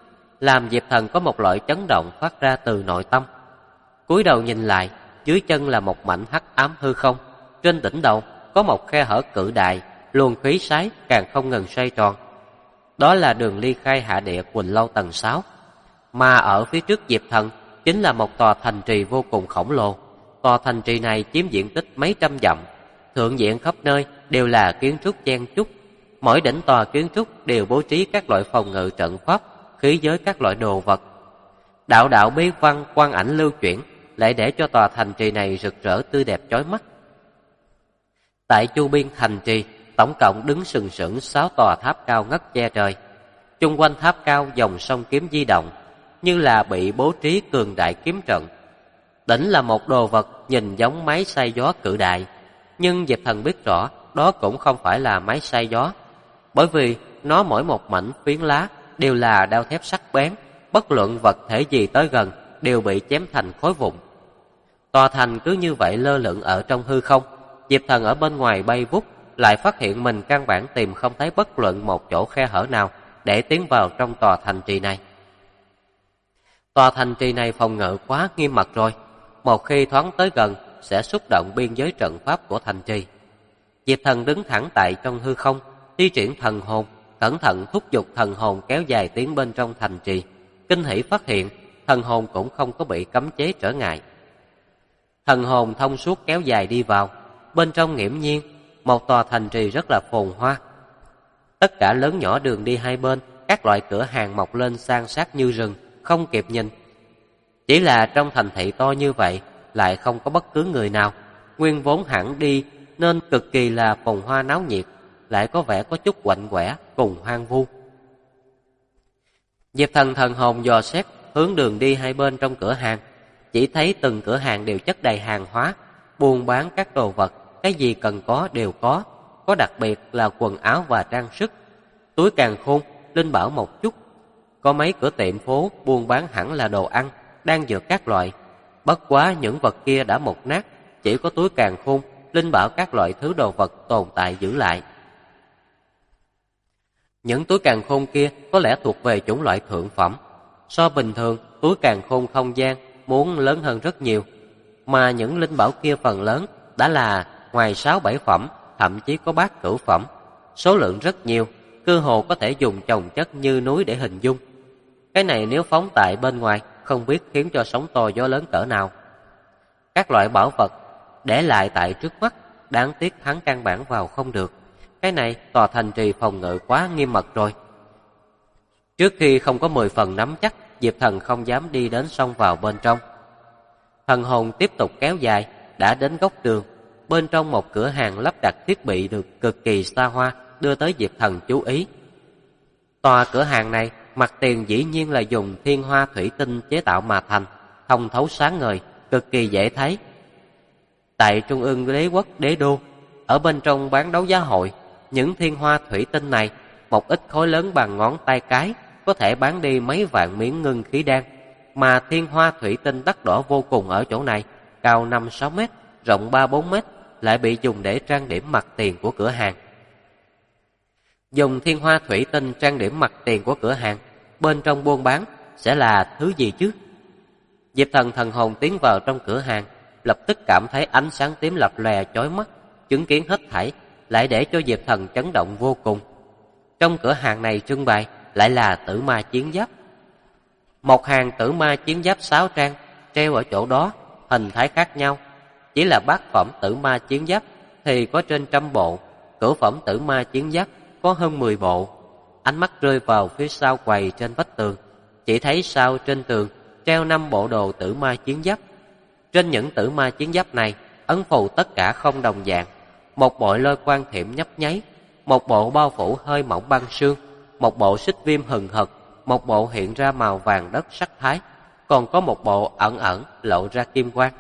làm Diệp Thần có một loại chấn động phát ra từ nội tâm. Cúi đầu nhìn lại, dưới chân là một mảnh hắc ám hư không, trên đỉnh đầu có một khe hở cự đại, luồng khí sái càng không ngừng xoay tròn. Đó là đường ly khai hạ địa Quỳnh Lâu tầng 6. Mà ở phía trước Diệp Thần chính là một tòa thành trì vô cùng khổng lồ. Tòa thành trì này chiếm diện tích mấy trăm dặm, thượng diện khắp nơi đều là kiến trúc chen chúc. Mỗi đỉnh tòa kiến trúc đều bố trí các loại phòng ngự trận pháp, khí giới các loại đồ vật. Đạo đạo bí văn quang ảnh lưu chuyển, lại để cho tòa thành trì này rực rỡ tươi đẹp chói mắt. Tại chu biên thành trì, tổng cộng đứng sừng sững 6 tòa tháp cao ngất che trời. Chung quanh tháp cao dòng sông kiếm di động, như là bị bố trí cường đại kiếm trận. Đỉnh là một đồ vật nhìn giống máy xay gió cự đại, nhưng Diệp Thần biết rõ đó cũng không phải là máy xay gió, bởi vì nó mỗi một mảnh phiến lá đều là đao thép sắc bén, bất luận vật thể gì tới gần đều bị chém thành khối vụn. Tòa thành cứ như vậy lơ lửng ở trong hư không. Diệp Thần ở bên ngoài bay vút, lại phát hiện mình căn bản tìm không thấy bất luận một chỗ khe hở nào để tiến vào trong tòa thành trì này. Tòa thành trì này phòng ngự quá nghiêm mật rồi, một khi thoáng tới gần sẽ xúc động biên giới trận pháp của thành trì. Diệp Thần đứng thẳng tại trong hư không, thi triển thần hồn, cẩn thận thúc giục thần hồn kéo dài tiến bên trong thành trì. Kinh hỉ phát hiện thần hồn cũng không có bị cấm chế trở ngại. Thần hồn thông suốt kéo dài đi vào, bên trong nghiễm nhiên một tòa thành trì rất là phồn hoa. Tất cả lớn nhỏ đường đi hai bên, các loại cửa hàng mọc lên san sát như rừng, không kịp nhìn. Chỉ là trong thành thị to như vậy lại không có bất cứ người nào, nguyên vốn hẳn đi nên cực kỳ là phồn hoa náo nhiệt, lại có vẻ có chút quạnh quẻ cùng hoang vu. Diệp Thần thần hồn dò xét hướng đường đi hai bên trong cửa hàng, chỉ thấy từng cửa hàng đều chất đầy hàng hóa, buôn bán các đồ vật, cái gì cần có đều có đặc biệt là quần áo và trang sức, túi càn khôn, linh bảo một chút. Có mấy cửa tiệm phố buôn bán hẳn là đồ ăn, đan dược các loại. Bất quá những vật kia đã mục nát, chỉ có túi càn khôn, linh bảo các loại thứ đồ vật tồn tại giữ lại. Những túi càn khôn kia có lẽ thuộc về chủng loại thượng phẩm. So bình thường, túi càn khôn không gian muốn lớn hơn rất nhiều. Mà những linh bảo kia phần lớn đã là ngoài 6-7 phẩm, thậm chí có bát cửu phẩm. Số lượng rất nhiều, cơ hồ có thể dùng chồng chất như núi để hình dung. Cái này nếu phóng tại bên ngoài, không biết khiến cho sóng to gió lớn cỡ nào. Các loại bảo vật để lại tại trước mắt, đáng tiếc hắn căn bản vào không được. Cái này tòa thành trì phòng ngự quá nghiêm mật rồi. Trước khi không có 10 phần nắm chắc, Diệp Thần không dám đi đến xông vào bên trong. Thần hồn tiếp tục kéo dài, đã đến góc tường. Bên trong một cửa hàng lắp đặt thiết bị được cực kỳ xa hoa, đưa tới Diệp Thần chú ý. Tòa cửa hàng này, mặt tiền dĩ nhiên là dùng thiên hoa thủy tinh chế tạo mà thành, thông thấu sáng ngời, cực kỳ dễ thấy. Tại Trung ương đế quốc đế đô, ở bên trong bán đấu giá hội, những thiên hoa thủy tinh này, một ít khối lớn bằng ngón tay cái, có thể bán đi mấy vạn miếng ngưng khí đan. Mà thiên hoa thủy tinh đắt đỏ vô cùng ở chỗ này, cao 5-6 mét, rộng 3-4 mét, lại bị dùng để trang điểm mặt tiền của cửa hàng. Dùng thiên hoa thủy tinh trang điểm mặt tiền của cửa hàng, bên trong buôn bán sẽ là thứ gì chứ? Diệp Thần thần hồn tiến vào trong cửa hàng, lập tức cảm thấy ánh sáng tím lập lòe chói mắt, chứng kiến hết thảy, lại để cho Diệp Thần chấn động vô cùng. Trong cửa hàng này trưng bày lại là tử ma chiến giáp. Một hàng tử ma chiến giáp 6 trang treo ở chỗ đó, hình thái khác nhau. Chỉ là bát phẩm tử ma chiến giáp thì có trên 100 bộ, cửu phẩm tử ma chiến giáp có hơn 10 bộ. Ánh mắt rơi vào phía sau quầy trên vách tường, chỉ thấy sau trên tường treo 5 bộ đồ tử ma chiến giáp. Trên những tử ma chiến giáp này, ấn phù tất cả không đồng dạng. Một bộ lôi quang thiểm nhấp nháy, một bộ bao phủ hơi mỏng băng sương, một bộ xích viêm hừng hực, một bộ hiện ra màu vàng đất sắc thái, còn có một bộ ẩn ẩn lộ ra kim quang.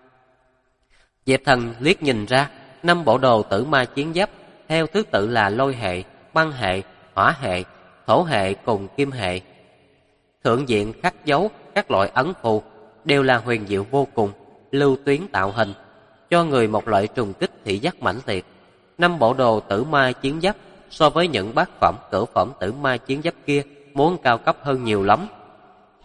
Diệp Thần liếc nhìn ra, 5 bộ đồ tử ma chiến giáp theo thứ tự là lôi hệ, băng hệ, hỏa hệ, thổ hệ cùng kim hệ. Thượng diện khắc dấu các loại ấn phù đều là huyền diệu vô cùng, lưu tuyến tạo hình, cho người một loại trùng kích thị giác mãnh liệt. 5 bộ đồ tử ma chiến giáp so với những bát phẩm, cửu phẩm tử ma chiến giáp kia muốn cao cấp hơn nhiều lắm.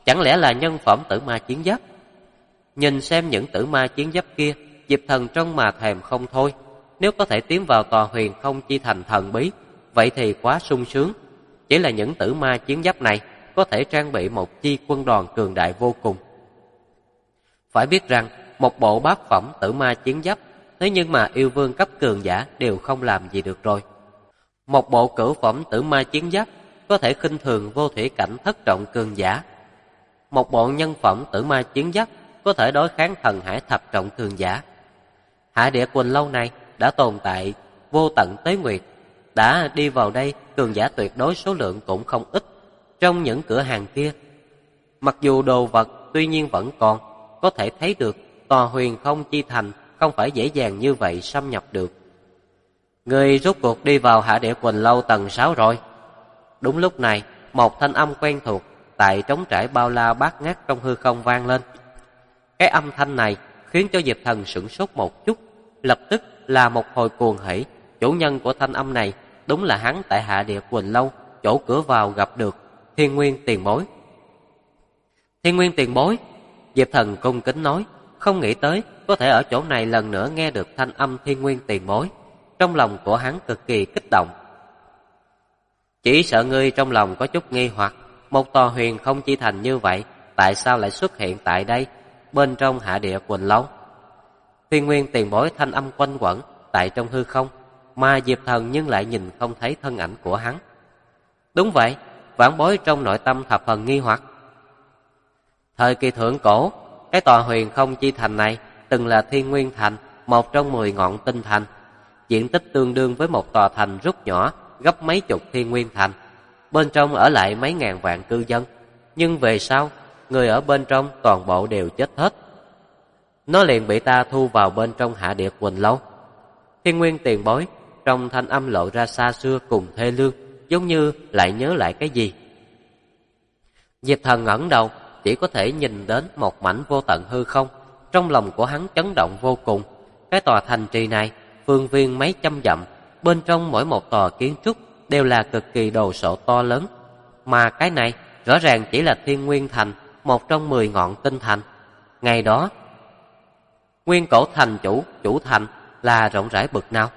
Chẳng lẽ là nhân phẩm tử ma chiến giáp? Nhìn xem những tử ma chiến giáp kia, Diệp Thần trông mà thèm không thôi. Nếu có thể tiến vào tòa huyền không chi thành thần bí, vậy thì quá sung sướng. Chỉ là những tử ma chiến giáp này có thể trang bị một chi quân đoàn cường đại vô cùng. Phải biết rằng, một bộ bát phẩm tử ma chiến giáp, thế nhưng mà yêu vương cấp cường giả đều không làm gì được rồi. Một bộ cửu phẩm tử ma chiến giáp có thể khinh thường vô thủy cảnh thất trọng cường giả. Một bộ nhân phẩm tử ma chiến giáp có thể đối kháng thần hải thập trọng cường giả. Hạ địa Quỳnh Lâu này đã tồn tại vô tận tế nguyệt, đã đi vào đây cường giả tuyệt đối số lượng cũng không ít. Trong những cửa hàng kia, mặc dù đồ vật tuy nhiên vẫn còn, có thể thấy được tòa huyền không chi thành không phải dễ dàng như vậy xâm nhập được. Người rốt cuộc đi vào Hạ địa Quỳnh Lâu tầng 6 rồi. Đúng lúc này, một thanh âm quen thuộc tại trống trải bao la bát ngát trong hư không vang lên. Cái âm thanh này khiến cho Diệp Thần sửng sốt một chút, lập tức là một hồi cuồng hỉ. Chủ nhân của thanh âm này đúng là hắn tại Hạ địa Quỳnh Lâu, chỗ cửa vào gặp được Thiên Nguyên Tiền Bối. Thiên Nguyên Tiền Bối, Diệp Thần cung kính nói, không nghĩ tới có thể ở chỗ này lần nữa nghe được thanh âm Thiên Nguyên Tiền Bối. Trong lòng của hắn cực kỳ kích động. Chỉ sợ ngươi trong lòng có chút nghi hoặc, một tòa huyền không chi thành như vậy, tại sao lại xuất hiện tại đây, bên trong Hạ địa Quỳnh Lâu? Thiên Nguyên Tiền Bối thanh âm quanh quẩn tại trong hư không, mà Diệp Thần nhưng lại nhìn không thấy thân ảnh của hắn. Đúng vậy, vãn bối trong nội tâm thập phần nghi hoặc. Thời kỳ thượng cổ, cái tòa huyền không chi thành này từng là Thiên Nguyên Thành, một trong 10 ngọn tinh thành, diện tích tương đương với một tòa thành rút nhỏ gấp mấy chục Thiên Nguyên Thành. Bên trong ở lại mấy ngàn vạn cư dân, nhưng về sau, người ở bên trong toàn bộ đều chết hết. Nó liền bị ta thu vào bên trong Hạ địa Quỳnh Lâu. Thiên Nguyên Tiền Bối trong thanh âm lộ ra xa xưa cùng thê lương, giống như lại nhớ lại cái gì. Diệp Thần ngẩng đầu, chỉ có thể nhìn đến một mảnh vô tận hư không. Trong lòng của hắn chấn động vô cùng. Cái tòa thành trì này phương viên mấy trăm dặm, bên trong mỗi một tòa kiến trúc đều là cực kỳ đồ sộ to lớn. Mà cái này rõ ràng chỉ là Thiên Nguyên Thành, một trong 10 ngọn tinh thành. Ngày đó, nguyên cổ thành chủ thành là rộng rãi bực nào.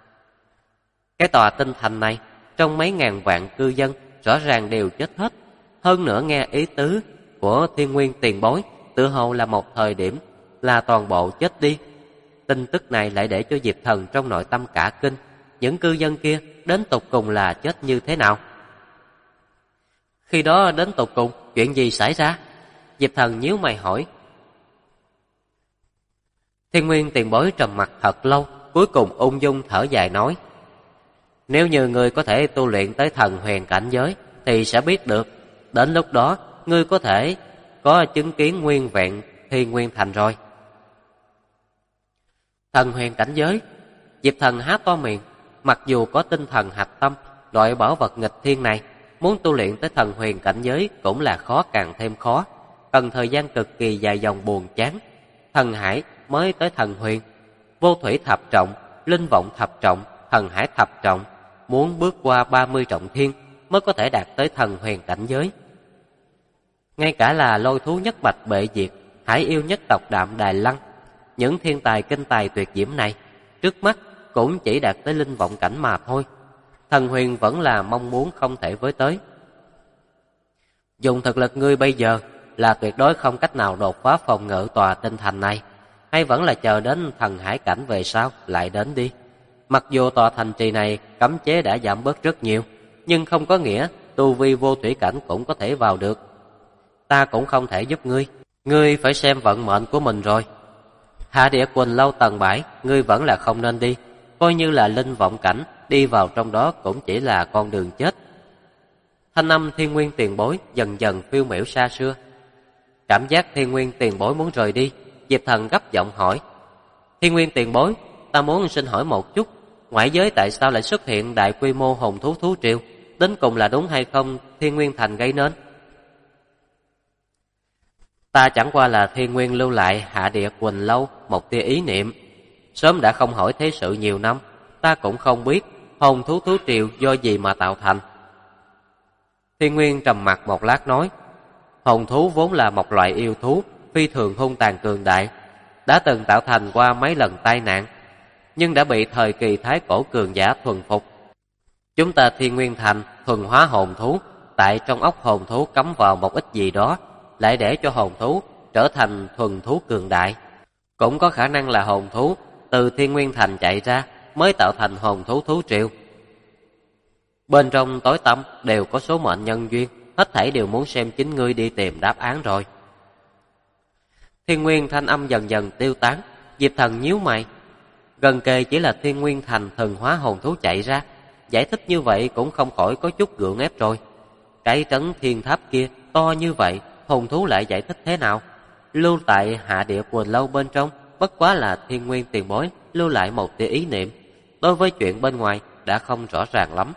Cái tòa tinh thành này, trong mấy ngàn vạn cư dân rõ ràng đều chết hết. Hơn nữa nghe ý tứ của Thiên Nguyên Tiền Bối, tự hồ là một thời điểm là toàn bộ chết đi. Tin tức này lại để cho Diệp Thần trong nội tâm cả kinh. Những cư dân kia đến tột cùng là chết như thế nào? Khi đó đến tột cùng chuyện gì xảy ra? Diệp Thần nhíu mày hỏi. Thiên Nguyên Tiền Bối trầm mặc thật lâu, cuối cùng ung dung thở dài nói: nếu như ngươi có thể tu luyện tới thần huyền cảnh giới thì sẽ biết được, đến lúc đó ngươi có thể có chứng kiến nguyên vẹn Thiên Nguyên Thành rồi. Thần huyền cảnh giới? Diệp Thần há to miệng. Mặc dù có tinh thần hạch tâm, loại bảo vật nghịch thiên này, muốn tu luyện tới thần huyền cảnh giới cũng là khó càng thêm khó, cần thời gian cực kỳ dài dòng buồn chán. Thần hải mới tới thần huyền, vô thủy thập trọng, linh vọng thập trọng, thần hải thập trọng, muốn bước qua 30 trọng thiên mới có thể đạt tới thần huyền cảnh giới. Ngay cả là lôi thú nhất bạch bệ diệt, hải yêu nhất tộc đạm đài lăng, những thiên tài kinh tài tuyệt diễm này trước mắt cũng chỉ đạt tới linh vọng cảnh mà thôi. Thần huyền vẫn là mong muốn không thể với tới. Dùng thực lực ngươi bây giờ là tuyệt đối không cách nào đột phá phòng ngự tòa tinh thành này, hay vẫn là chờ đến thần hải cảnh về sau lại đến đi. Mặc dù tòa thành trì này cấm chế đã giảm bớt rất nhiều, nhưng không có nghĩa tu vi vô thủy cảnh cũng có thể vào được. Ta cũng không thể giúp ngươi, ngươi phải xem vận mệnh của mình rồi. Hạ địa Quỳnh Lâu tầng 7, ngươi vẫn là không nên đi, coi như là linh vọng cảnh, đi vào trong đó cũng chỉ là con đường chết. Thanh âm Thiên Nguyên Tiền Bối dần dần phiêu miểu xa xưa. Cảm giác Thiên Nguyên Tiền Bối muốn rời đi, Diệp Thần gấp giọng hỏi: Thiên Nguyên Tiền Bối, ta muốn xin hỏi một chút, ngoại giới tại sao lại xuất hiện đại quy mô hồn thú thú triều? Đến cùng là đúng hay không Thiên Nguyên Thành gây nên? Ta chẳng qua là Thiên Nguyên lưu lại Hạ địa Quỳnh Lâu một tia ý niệm, sớm đã không hỏi thế sự nhiều năm, ta cũng không biết hồn thú thú triều do gì mà tạo thành. Thiên Nguyên trầm mặc một lát nói: Hồn thú vốn là một loại yêu thú phi thường hung tàn cường đại, đã từng tạo thành qua mấy lần tai nạn, nhưng đã bị thời kỳ thái cổ cường giả thuần phục. Chúng ta Thiên Nguyên Thành thuần hóa hồn thú, tại trong óc hồn thú cắm vào một ít gì đó, lại để cho hồn thú trở thành thuần thú cường đại. Cũng có khả năng là hồn thú từ Thiên Nguyên Thành chạy ra mới tạo thành hồn thú thú triều. Bên trong tối tăm đều có số mệnh nhân duyên, hết thảy đều muốn xem chính ngươi đi tìm đáp án rồi. Thiên Nguyên thanh âm dần dần tiêu tán, Diệp Thần nhíu mày. Gần kề chỉ là Thiên Nguyên Thành thần hóa hồn thú chạy ra, giải thích như vậy cũng không khỏi có chút gượng ép rồi. Cái trấn thiên tháp kia to như vậy, hồn thú lại giải thích thế nào? Lưu tại hạ địa quần lâu bên trong, bất quá là Thiên Nguyên tiền bối lưu lại một tia ý niệm, đối với chuyện bên ngoài đã không rõ ràng lắm.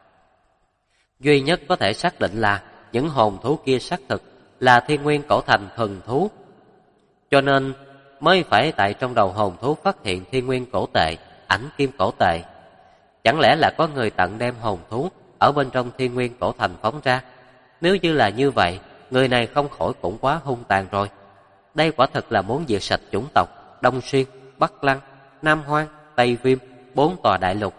Duy nhất có thể xác định là những hồn thú kia xác thực là Thiên Nguyên cổ thành thần thú, cho nên mới phải tại trong đầu hồn thú phát hiện Thiên Nguyên cổ tệ, ảnh kim cổ tệ. Chẳng lẽ là có người tận đem hồn thú ở bên trong Thiên Nguyên cổ thành phóng ra? Nếu như là như vậy, người này không khỏi cũng quá hung tàn rồi. Đây quả thật là muốn diệt sạch chủng tộc Đông Xuyên, Bắc Lăng, Nam Hoang, Tây Viêm, 4 tòa đại lục.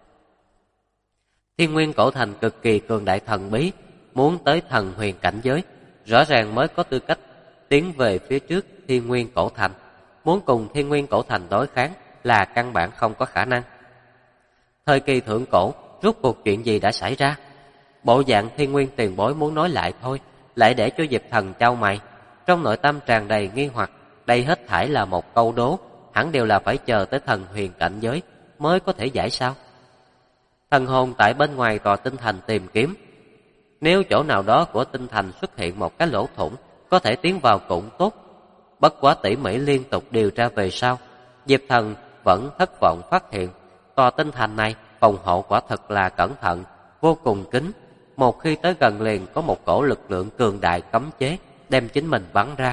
Thiên Nguyên cổ thành cực kỳ cường đại thần bí, muốn tới thần huyền cảnh giới, rõ ràng mới có tư cách tiến về phía trước Thiên Nguyên cổ thành. Muốn cùng Thiên Nguyên cổ thành đối kháng là căn bản không có khả năng. Thời kỳ thượng cổ, rốt cuộc chuyện gì đã xảy ra? Bộ dạng Thiên Nguyên tiền bối muốn nói lại thôi, lại để cho Diệp Thần chau mày. Trong nội tâm tràn đầy nghi hoặc, đây hết thảy là một câu đố, hẳn đều là phải chờ tới thần huyền cảnh giới mới có thể giải sao? Thần hồn tại bên ngoài tòa tinh thành tìm kiếm. Nếu chỗ nào đó của tinh thành xuất hiện một cái lỗ thủng, có thể tiến vào cũng tốt. Bất quá tỉ mỉ liên tục điều tra về sau, Diệp Thần vẫn thất vọng phát hiện tòa tinh thành này phòng hộ quả thật là cẩn thận, vô cùng kín. Một khi tới gần liền có một cổ lực lượng cường đại cấm chế đem chính mình bắn ra.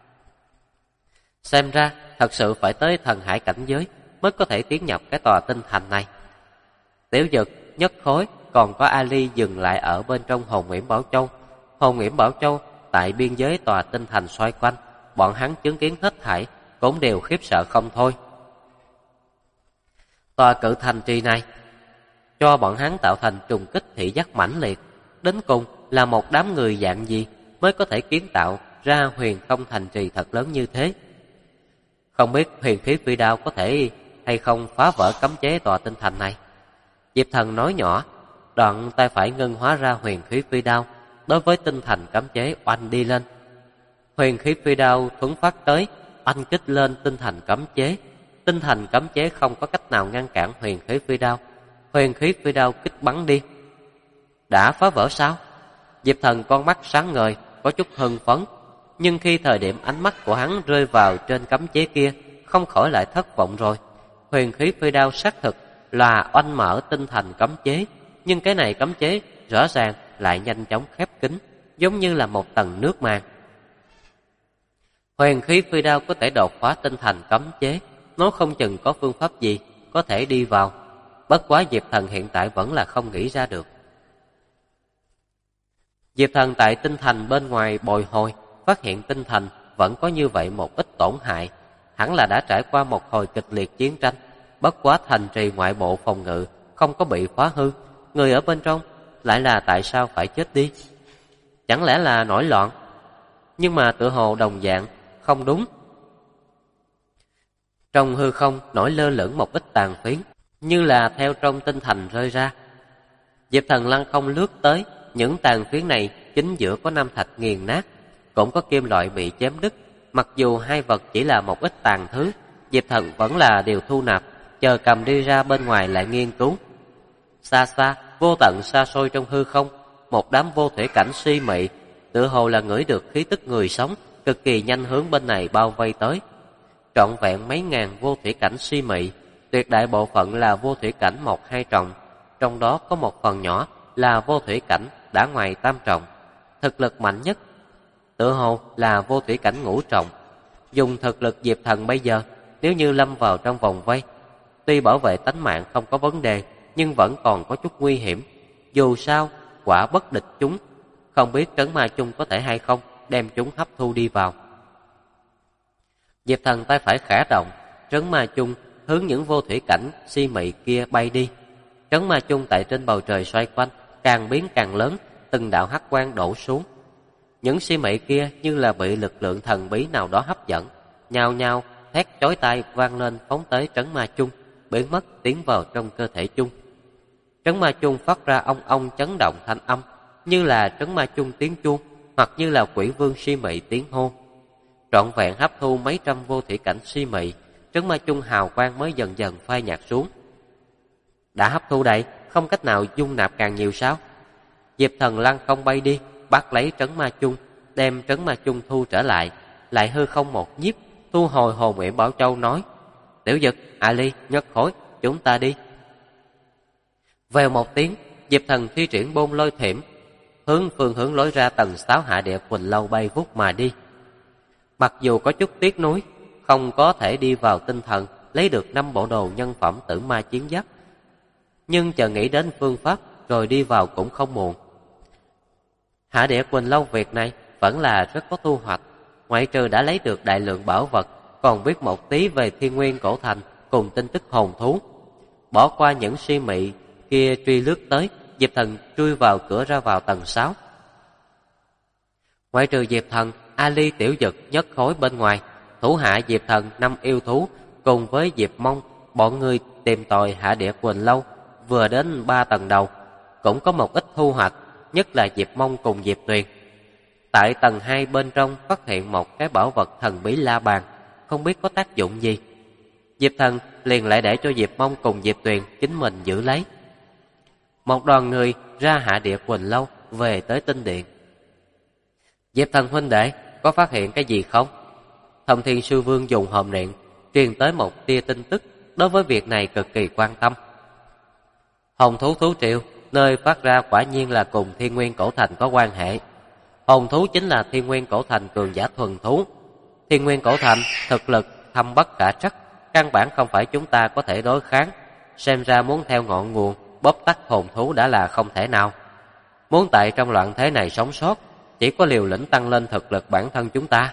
Xem ra thật sự phải tới thần hải cảnh giới mới có thể tiến nhập cái tòa tinh thành này. Tiểu Dực, Nhất Khối còn có Ali dừng lại ở bên trong Hồn Uyển Bảo Châu. Hồn Uyển Bảo Châu tại biên giới tòa tinh thành xoay quanh, bọn hắn chứng kiến hết thảy cũng đều khiếp sợ không thôi. Tòa cự thành trì này cho bọn hắn tạo thành trùng kích thị giác mãnh liệt, đến cùng là một đám người dạng gì mới có thể kiến tạo ra huyền không thành trì thật lớn như thế. Không biết huyền khí phi đao có thể hay không phá vỡ cấm chế tòa tinh thành này. Diệp Thần nói nhỏ, đoạn tay phải ngân hóa ra huyền khí phi đao, đối với tinh thành cấm chế oanh đi lên. Huyền khí phi đao thuấn phát tới, oanh kích lên tinh thành cấm chế. Tinh thành cấm chế không có cách nào ngăn cản huyền khí phi đao. Huyền khí phi đao kích bắn đi. Đã phá vỡ sao? Diệp Thần con mắt sáng ngời, có chút hưng phấn. Nhưng khi thời điểm ánh mắt của hắn rơi vào trên cấm chế kia, không khỏi lại thất vọng rồi. Huyền khí phi đao xác thực là oanh mở tinh thành cấm chế, nhưng cái này cấm chế rõ ràng lại nhanh chóng khép kín, giống như là một tầng nước màng. Huyền khí phi đao có thể đột phá tinh thành cấm chế, nó không chừng có phương pháp gì có thể đi vào. Bất quá Diệp Thần hiện tại vẫn là không nghĩ ra được. Diệp Thần tại tinh thành bên ngoài bồi hồi, phát hiện tinh thành vẫn có như vậy một ít tổn hại, hẳn là đã trải qua một hồi kịch liệt chiến tranh. Bất quá thành trì ngoại bộ phòng ngự không có bị phá hư, người ở bên trong lại là tại sao phải chết đi? Chẳng lẽ là nổi loạn? Nhưng mà tựa hồ đồng dạng không đúng. Trong hư không nổi lơ lửng một ít tàn phiến, như là theo trong tinh thành rơi ra. Diệp Thần lăng không lướt tới, những tàn phiến này chính giữa có nam thạch nghiền nát, cũng có kim loại bị chém đứt. Mặc dù hai vật chỉ là một ít tàn thứ, Diệp Thần vẫn là đều thu nạp, chờ cầm đi ra bên ngoài lại nghiên cứu. Xa xa, vô tận xa xôi trong hư không, một đám vô thủy cảnh suy mị, tựa hồ là ngửi được khí tức người sống, cực kỳ nhanh hướng bên này bao vây tới. Trọn vẹn mấy ngàn vô thủy cảnh suy mị, tuyệt đại bộ phận là vô thủy cảnh 1-2 trọng, trong đó có một phần nhỏ là vô thủy cảnh đã ngoài tam trọng. Thực lực mạnh nhất tựa hồ là vô thủy cảnh ngũ trọng. Dùng thực lực Diệp Thần bây giờ, nếu như lâm vào trong vòng vây, tuy bảo vệ tánh mạng không có vấn đề, nhưng vẫn còn có chút nguy hiểm. Dù sao, quả bất địch chúng, không biết Trấn Ma Chung có thể hay không đem chúng hấp thu đi vào. Diệp Thần tay phải khẽ động, trấn ma chung hướng những vô thủy cảnh si mị kia bay đi. Trấn ma chung tại trên bầu trời xoay quanh, càng biến càng lớn, từng đạo hắc quang đổ xuống. Những si mị kia như là bị lực lượng thần bí nào đó hấp dẫn, nhao nhao thét chói tai vang lên phóng tới trấn ma chung, biến mất tiến vào trong cơ thể chung. Trấn ma chung phát ra ong ong chấn động thanh âm, như là trấn ma chung tiếng chuông, hoặc như là quỷ vương si mị tiếng hô. Trọn vẹn hấp thu mấy trăm vô thủy cảnh si mị, trấn ma chung hào quang mới dần dần phai nhạt xuống. Đã hấp thu đầy, không cách nào dung nạp càng nhiều sao? Diệp Thần lăng không bay đi, bắt lấy trấn ma chung, đem trấn ma chung thu trở lại, lại hư không một nhiếp, thu hồi hồn yểm Bảo Châu nói: Tiểu Dực, Ali, Nhất Khối, chúng ta đi. Vèo một tiếng, Diệp Thần thi triển bôn lôi thiểm, hướng phương hướng lối ra tầng 6 hạ địa Quỳnh Lâu bay vút mà đi. Mặc dù có chút tiếc nuối, không có thể đi vào tinh thần lấy được 5 bộ đồ nhân phẩm tử ma chiến giáp, nhưng chờ nghĩ đến phương pháp rồi đi vào cũng không muộn. Hạ địa Quỳnh Lâu việc này vẫn là rất có thu hoạch, ngoại trừ đã lấy được đại lượng bảo vật, còn biết một tí về Thiên Nguyên Cổ Thành cùng tin tức hồn thú. Bỏ qua những si mị kia truy lướt tới, Diệp Thần chui vào cửa ra vào tầng 6. Ngoại trừ Diệp Thần, Ali, Tiểu Dực, Nhất Khối bên ngoài, thủ hạ Diệp Thần 5 yêu thú cùng với Diệp Mông, bọn người tìm tòi hạ địa Quỳnh Lâu vừa đến 3 tầng đầu, cũng có một ít thu hoạch, nhất là Diệp Mông cùng Diệp Tuyền. Tại tầng 2 bên trong phát hiện một cái bảo vật thần bí la bàn, không biết có tác dụng gì. Diệp Thần liền lại để cho Diệp Mông cùng Diệp Tuyền chính mình giữ lấy. Một đoàn người ra hạ địa Quỳnh Lâu về tới tinh điện. Diệp Thần huynh đệ, có phát hiện cái gì không? Thông Thiên Sư Vương dùng hòm điện truyền tới một tia tin tức, đối với việc này cực kỳ quan tâm. Hồn thú thú triệu, nơi phát ra quả nhiên là cùng Thiên Nguyên Cổ Thành có quan hệ. Hồn thú chính là Thiên Nguyên Cổ Thành cường giả thuần thú. Thiên Nguyên Cổ Thành thực lực thâm bất khả trắc, căn bản không phải chúng ta có thể đối kháng. Xem ra muốn theo ngọn nguồn bóp tắt hồn thú đã là không thể nào. Muốn tại trong loạn thế này sống sót, chỉ có liều lĩnh tăng lên thực lực bản thân chúng ta.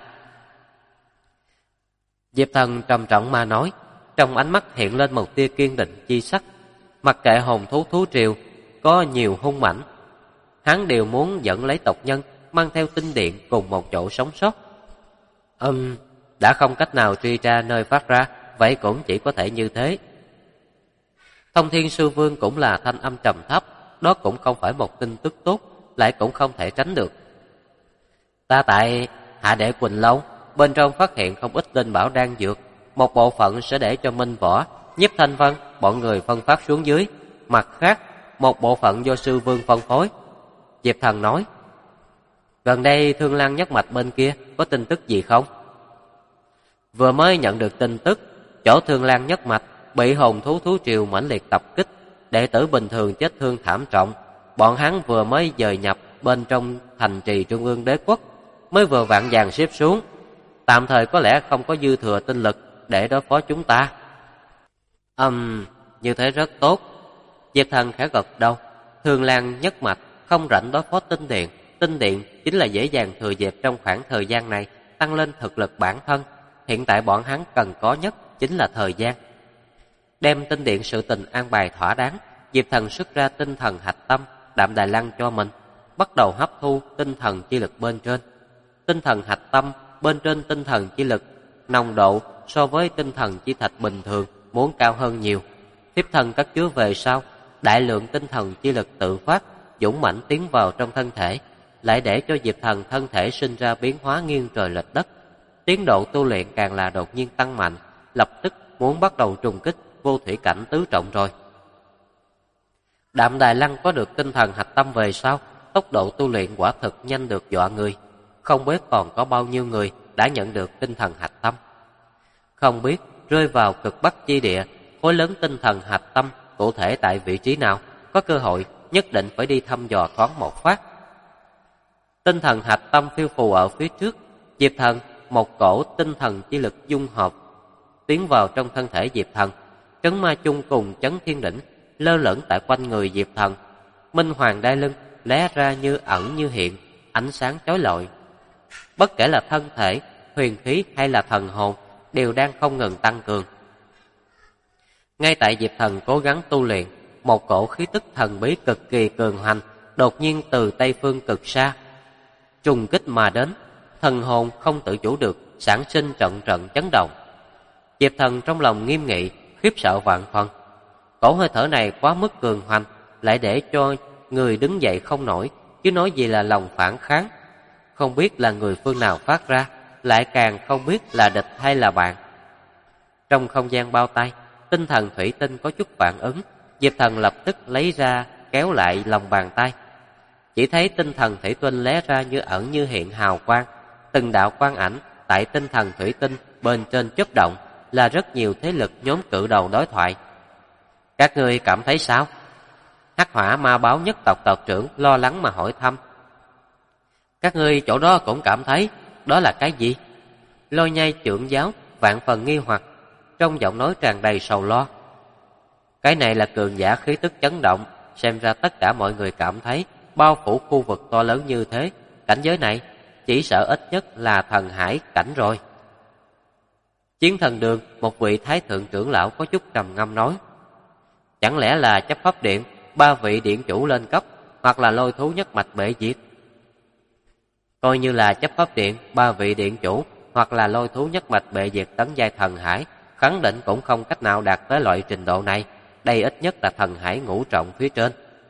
Diệp Thần trầm trọng mà nói, trong ánh mắt hiện lên một tia kiên định chi sắc. Mặc kệ hồn thú thú triều có nhiều hung mãnh, hắn đều muốn dẫn lấy tộc nhân mang theo tinh điện cùng một chỗ sống sót. Đã không cách nào truy ra nơi phát ra, vậy cũng chỉ có thể như thế. Thông Thiên Sư Vương cũng là thanh âm trầm thấp, đó cũng không phải một tin tức tốt, lại cũng không thể tránh được. Ta tại hạ địa Quỳnh Lâu, bên trong phát hiện không ít linh bảo đan dược, một bộ phận sẽ để cho Minh Võ, Nhiếp Thanh Vân, bọn người phân phát xuống dưới, mặt khác một bộ phận do Sư Vương phân phối. Diệp Thần nói, gần đây Thương Lan Nhất Mạch bên kia có tin tức gì không? Vừa mới nhận được tin tức, chỗ Thương Lan Nhất Mạch bị hồn thú thú triều mãnh liệt tập kích, đệ tử bình thường chết thương thảm trọng. Bọn hắn vừa mới dời nhập bên trong thành trì Trung ương Đế Quốc, mới vừa vặn vàng xếp xuống, tạm thời có lẽ không có dư thừa tinh lực để đối phó chúng ta. Như thế rất tốt. Diệp Thần khẽ gật đầu. Thương Lan Nhất Mạch không rảnh đối phó tinh điện. Tinh điện chính là dễ dàng thừa dịp trong khoảng thời gian này tăng lên thực lực bản thân. Hiện tại bọn hắn cần có nhất chính là thời gian. Đem tinh điện sự tình an bài thỏa đáng, Diệp Thần xuất ra tinh thần hạch tâm Đạm Đài Lăng cho mình, bắt đầu hấp thu tinh thần chi lực bên trên. Tinh thần hạch tâm bên trên tinh thần chi lực, nồng độ so với tinh thần chi thạch bình thường muốn cao hơn nhiều. Thiếp thần cất chứa về sau, đại lượng tinh thần chi lực tự phát dũng mãnh tiến vào trong thân thể, lại để cho Diệp Thần thân thể sinh ra biến hóa nghiêng trời lệch đất. Tiến độ tu luyện càng là đột nhiên tăng mạnh, lập tức muốn bắt đầu trùng kích vô thủy cảnh tứ trọng rồi. Đạm Đài Lăng có được tinh thần hạch tâm về sau, tốc độ tu luyện quả thực nhanh được dọa người. Không biết còn có bao nhiêu người đã nhận được tinh thần hạch tâm. Không biết rơi vào cực bắc chi địa, khối lớn tinh thần hạch tâm cụ thể tại vị trí nào, có cơ hội nhất định phải đi thăm dò thoáng một phát. Tinh thần hạch tâm phiêu phù ở phía trước, Diệp Thần một cổ tinh thần chi lực dung hợp tiến vào trong thân thể Diệp Thần. Trấn Ma Chung cùng Trấn Thiên Đỉnh lơ lửng tại quanh người Diệp Thần. Minh Hoàng đai lưng lóe ra như ẩn như hiện, ánh sáng chói lọi. Bất kể là thân thể, huyền khí hay là thần hồn đều đang không ngừng tăng cường. Ngay tại Diệp Thần cố gắng tu luyện, một cổ khí tức thần bí cực kỳ cường hoành đột nhiên từ Tây phương cực xa trùng kích mà đến, thần hồn không tự chủ được sản sinh trận trận chấn động. Diệp Thần trong lòng nghiêm nghị, khiếp sợ vạn phần. Cổ hơi thở này quá mức cường hoành, lại để cho người đứng dậy không nổi, chứ nói gì là lòng phản kháng. Không biết là người phương nào phát ra, lại càng không biết là địch hay là bạn. Trong không gian bao tay, tinh thần thủy tinh có chút phản ứng, Diệp Thần lập tức lấy ra kéo lại lòng bàn tay. Chỉ thấy tinh thần thủy tinh lóe ra như ẩn như hiện hào quang, từng đạo quang ảnh tại tinh thần thủy tinh bên trên chớp động, là rất nhiều thế lực nhóm cự đầu đối thoại. Các ngươi cảm thấy sao? Hắc Hỏa Ma Báo nhất tộc tộc trưởng lo lắng mà hỏi thăm. Các ngươi chỗ đó cũng cảm thấy, đó là cái gì? Lôi Nhai trưởng giáo vạn phần nghi hoặc, trong giọng nói tràn đầy sầu lo. Cái này là cường giả khí tức chấn động, xem ra tất cả mọi người cảm thấy bao phủ khu vực to lớn như thế, cảnh giới này chỉ sợ ít nhất là thần hải cảnh rồi. Chiến Thần Đường, một vị thái thượng trưởng lão có chút trầm ngâm nói. Chẳng lẽ là chấp pháp điện, 3 vị điện chủ lên cấp, hoặc là lôi thú nhất mạch bệ diệt? Coi như là chấp pháp điện, 3 vị điện chủ, hoặc là lôi thú nhất mạch bệ diệt tấn giai thần hải, khẳng định cũng không cách nào đạt tới loại trình độ này. Đây ít nhất là thần hải ngũ trọng phía trên.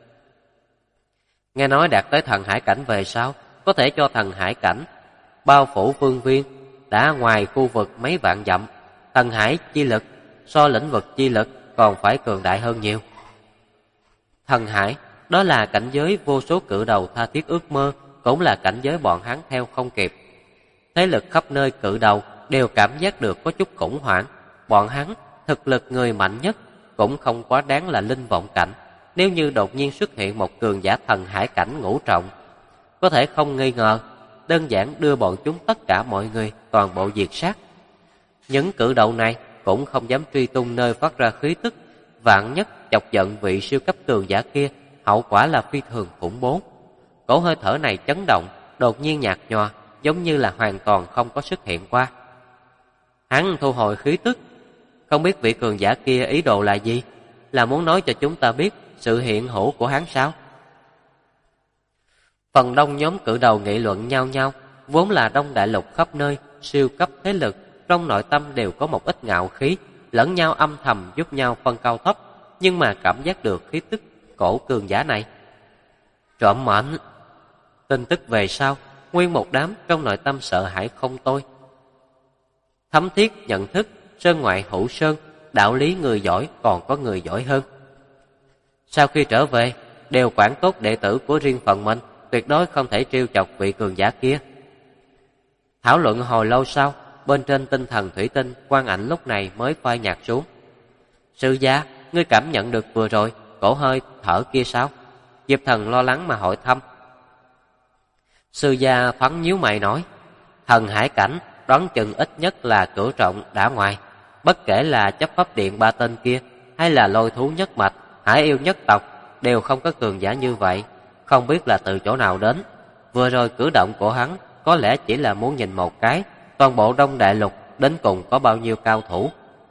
Nghe nói đạt tới thần hải cảnh về sau, có thể cho thần hải cảnh bao phủ phương viên đã ngoài khu vực mấy vạn dặm. Thần hải chi lực so lĩnh vực chi lực còn phải cường đại hơn nhiều. Thần hải, đó là cảnh giới vô số cự đầu tha thiết ước mơ, cũng là cảnh giới bọn hắn theo không kịp. Thế lực khắp nơi cự đầu đều cảm giác được có chút khủng hoảng. Bọn hắn, thực lực người mạnh nhất, cũng không quá đáng là linh vọng cảnh. Nếu như đột nhiên xuất hiện một cường giả thần hải cảnh ngũ trọng, có thể không nghi ngờ, đơn giản đưa bọn chúng tất cả mọi người toàn bộ diệt sát. Những cự đầu này cũng không dám truy tung nơi phát ra khí tức, vạn nhất chọc giận vị siêu cấp cường giả kia, hậu quả là phi thường khủng bố. Cổ hơi thở này chấn động, đột nhiên nhạt nhòa, giống như là hoàn toàn không có xuất hiện qua. Hắn thu hồi khí tức, không biết vị cường giả kia ý đồ là gì, là muốn nói cho chúng ta biết sự hiện hữu của hắn sao? Phần đông nhóm cự đầu nghị luận nhau nhau, vốn là Đông Đại Lục khắp nơi siêu cấp thế lực, trong nội tâm đều có một ít ngạo khí, lẫn nhau âm thầm giúp nhau phân cao thấp, nhưng mà cảm giác được khí tức cổ cường giả này. Trộm mệnh. Tin tức về sau, nguyên một đám trong nội tâm sợ hãi không thôi. Thấm thiết nhận thức, sơn ngoại hữu sơn, đạo lý người giỏi còn có người giỏi hơn. Sau khi trở về, đều quản tốt đệ tử của riêng phần mình, tuyệt đối không thể trêu chọc vị cường giả kia. Thảo luận hồi lâu sau, bên trên tinh thần thủy tinh, quang ảnh lúc này mới phai nhạt xuống. Sư gia, ngươi cảm nhận được vừa rồi cổ hơi thở kia sao? Diệp Thần lo lắng mà hỏi thăm. Sư gia thoáng nhíu mày nói, thần hải cảnh đoán chừng ít nhất là cửu trọng đã ngoài. Bất kể là chấp pháp điện 3 tên kia, hay là lôi thú nhất mạch, hải yêu nhất tộc, đều không có cường giả như vậy. Không biết là từ chỗ nào đến. Vừa rồi cử động của hắn có lẽ chỉ là muốn nhìn một cái toàn bộ Đông Đại Lục đến cùng có bao nhiêu cao thủ.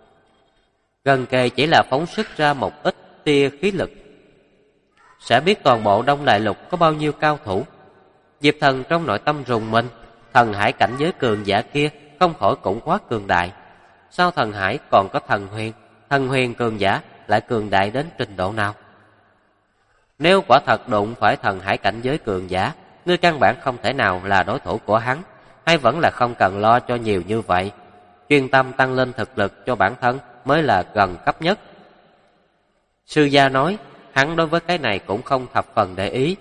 Gần kề chỉ là phóng xuất ra một ít tia khí lực, sẽ biết toàn bộ Đông Đại Lục có bao nhiêu cao thủ. Diệp Thần trong nội tâm rùng mình, thần hải cảnh giới cường giả kia không khỏi cũng quá cường đại. Sao thần hải còn có thần huyền cường giả lại cường đại đến trình độ nào? Nếu quả thật đụng phải thần hải cảnh giới cường giả, ngươi căn bản không thể nào là đối thủ của hắn, hay vẫn là không cần lo cho nhiều như vậy. Chuyên tâm tăng lên thực lực cho bản thân mới là gần cấp nhất. Sư gia nói, hắn đối với cái này cũng không thập phần để ý.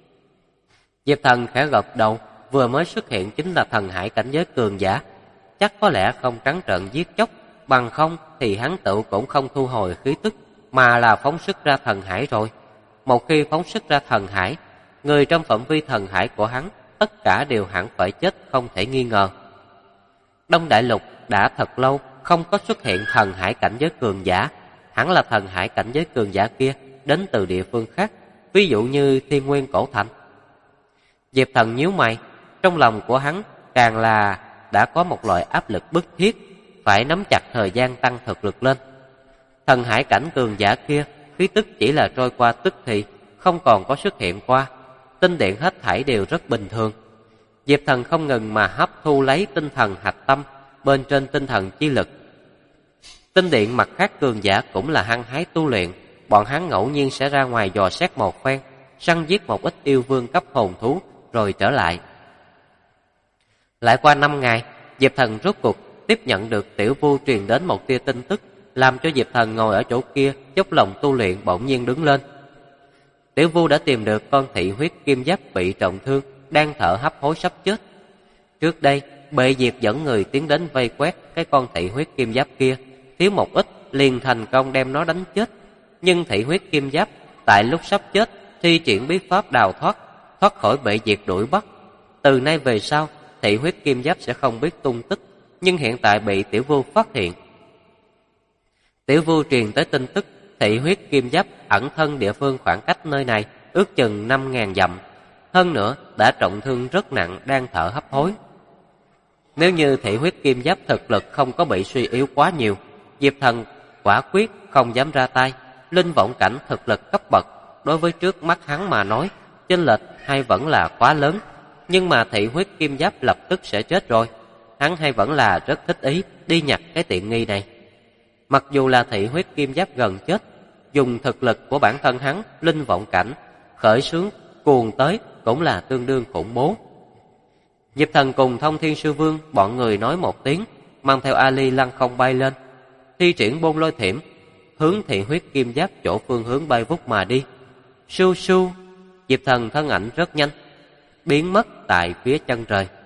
Diệp Thần khẽ gật đầu, vừa mới xuất hiện chính là thần hải cảnh giới cường giả, chắc có lẽ không trắng trợn giết chóc, bằng không thì hắn tự cũng không thu hồi khí tức, mà là phóng xuất ra thần hải rồi. Một khi phóng xuất ra thần hải, người trong phạm vi thần hải của hắn tất cả đều hẳn phải chết không thể nghi ngờ. Đông Đại Lục đã thật lâu không có xuất hiện thần hải cảnh giới cường giả, hẳn là thần hải cảnh giới cường giả kia đến từ địa phương khác, ví dụ như Thiên Nguyên Cổ Thành. Diệp Thần nhíu mày, trong lòng của hắn càng là đã có một loại áp lực bức thiết, phải nắm chặt thời gian tăng thực lực lên. Thần hải cảnh cường giả kia, khí tức chỉ là trôi qua tức thì, không còn có xuất hiện qua. Tinh điện hết thảy đều rất bình thường. Diệp Thần không ngừng mà hấp thu lấy tinh thần hạch tâm bên trên tinh thần chi lực. Tinh điện mặt khác cường giả cũng là hăng hái tu luyện, bọn hắn ngẫu nhiên sẽ ra ngoài dò xét một phen, săn giết một ít yêu vương cấp hồn thú rồi trở lại. Lại qua 5 ngày, Diệp Thần rốt cuộc tiếp nhận được Tiểu Vu truyền đến một tia tin tức, làm cho Diệp Thần ngồi ở chỗ kia dốc lòng tu luyện bỗng nhiên đứng lên. Tiểu Vu đã tìm được con thị huyết kim giáp bị trọng thương, đang thở hấp hối sắp chết. Trước đây, Bệ Diệp dẫn người tiến đến vây quét cái con thị huyết kim giáp kia, thiếu một ít liền thành công đem nó đánh chết. Nhưng thị huyết kim giáp tại lúc sắp chết thi triển bí pháp đào thoát khỏi Bệ Diệp đuổi bắt. Từ nay về sau, thị huyết kim giáp sẽ không biết tung tích, nhưng hiện tại bị Tiểu Vu phát hiện. Tiểu Vu truyền tới tin tức thị huyết kim giáp ẩn thân địa phương khoảng cách nơi này ước chừng 5.000 dặm, hơn nữa đã trọng thương rất nặng, đang thở hấp hối. Nếu như thị huyết kim giáp thực lực không có bị suy yếu quá nhiều, Diệp Thần quả quyết không dám ra tay. Linh vọng cảnh thực lực cấp bậc đối với trước mắt hắn mà nói, chênh lệch hay vẫn là quá lớn. Nhưng mà thị huyết kim giáp lập tức sẽ chết rồi, hắn hay vẫn là rất thích ý đi nhặt cái tiện nghi này. Mặc dù là thị huyết kim giáp gần chết, dùng thực lực của bản thân hắn, linh vọng cảnh khởi xướng cuồng tới cũng là tương đương khủng bố. Diệp Thần cùng Thông Thiên Sư Vương bọn người nói một tiếng, mang theo Ali lăng không bay lên, thi triển Bôn Lôi Thiểm, hướng thị huyết kim giáp chỗ phương hướng bay vút mà đi. Su su, Diệp Thần thân ảnh rất nhanh biến mất tại phía chân trời.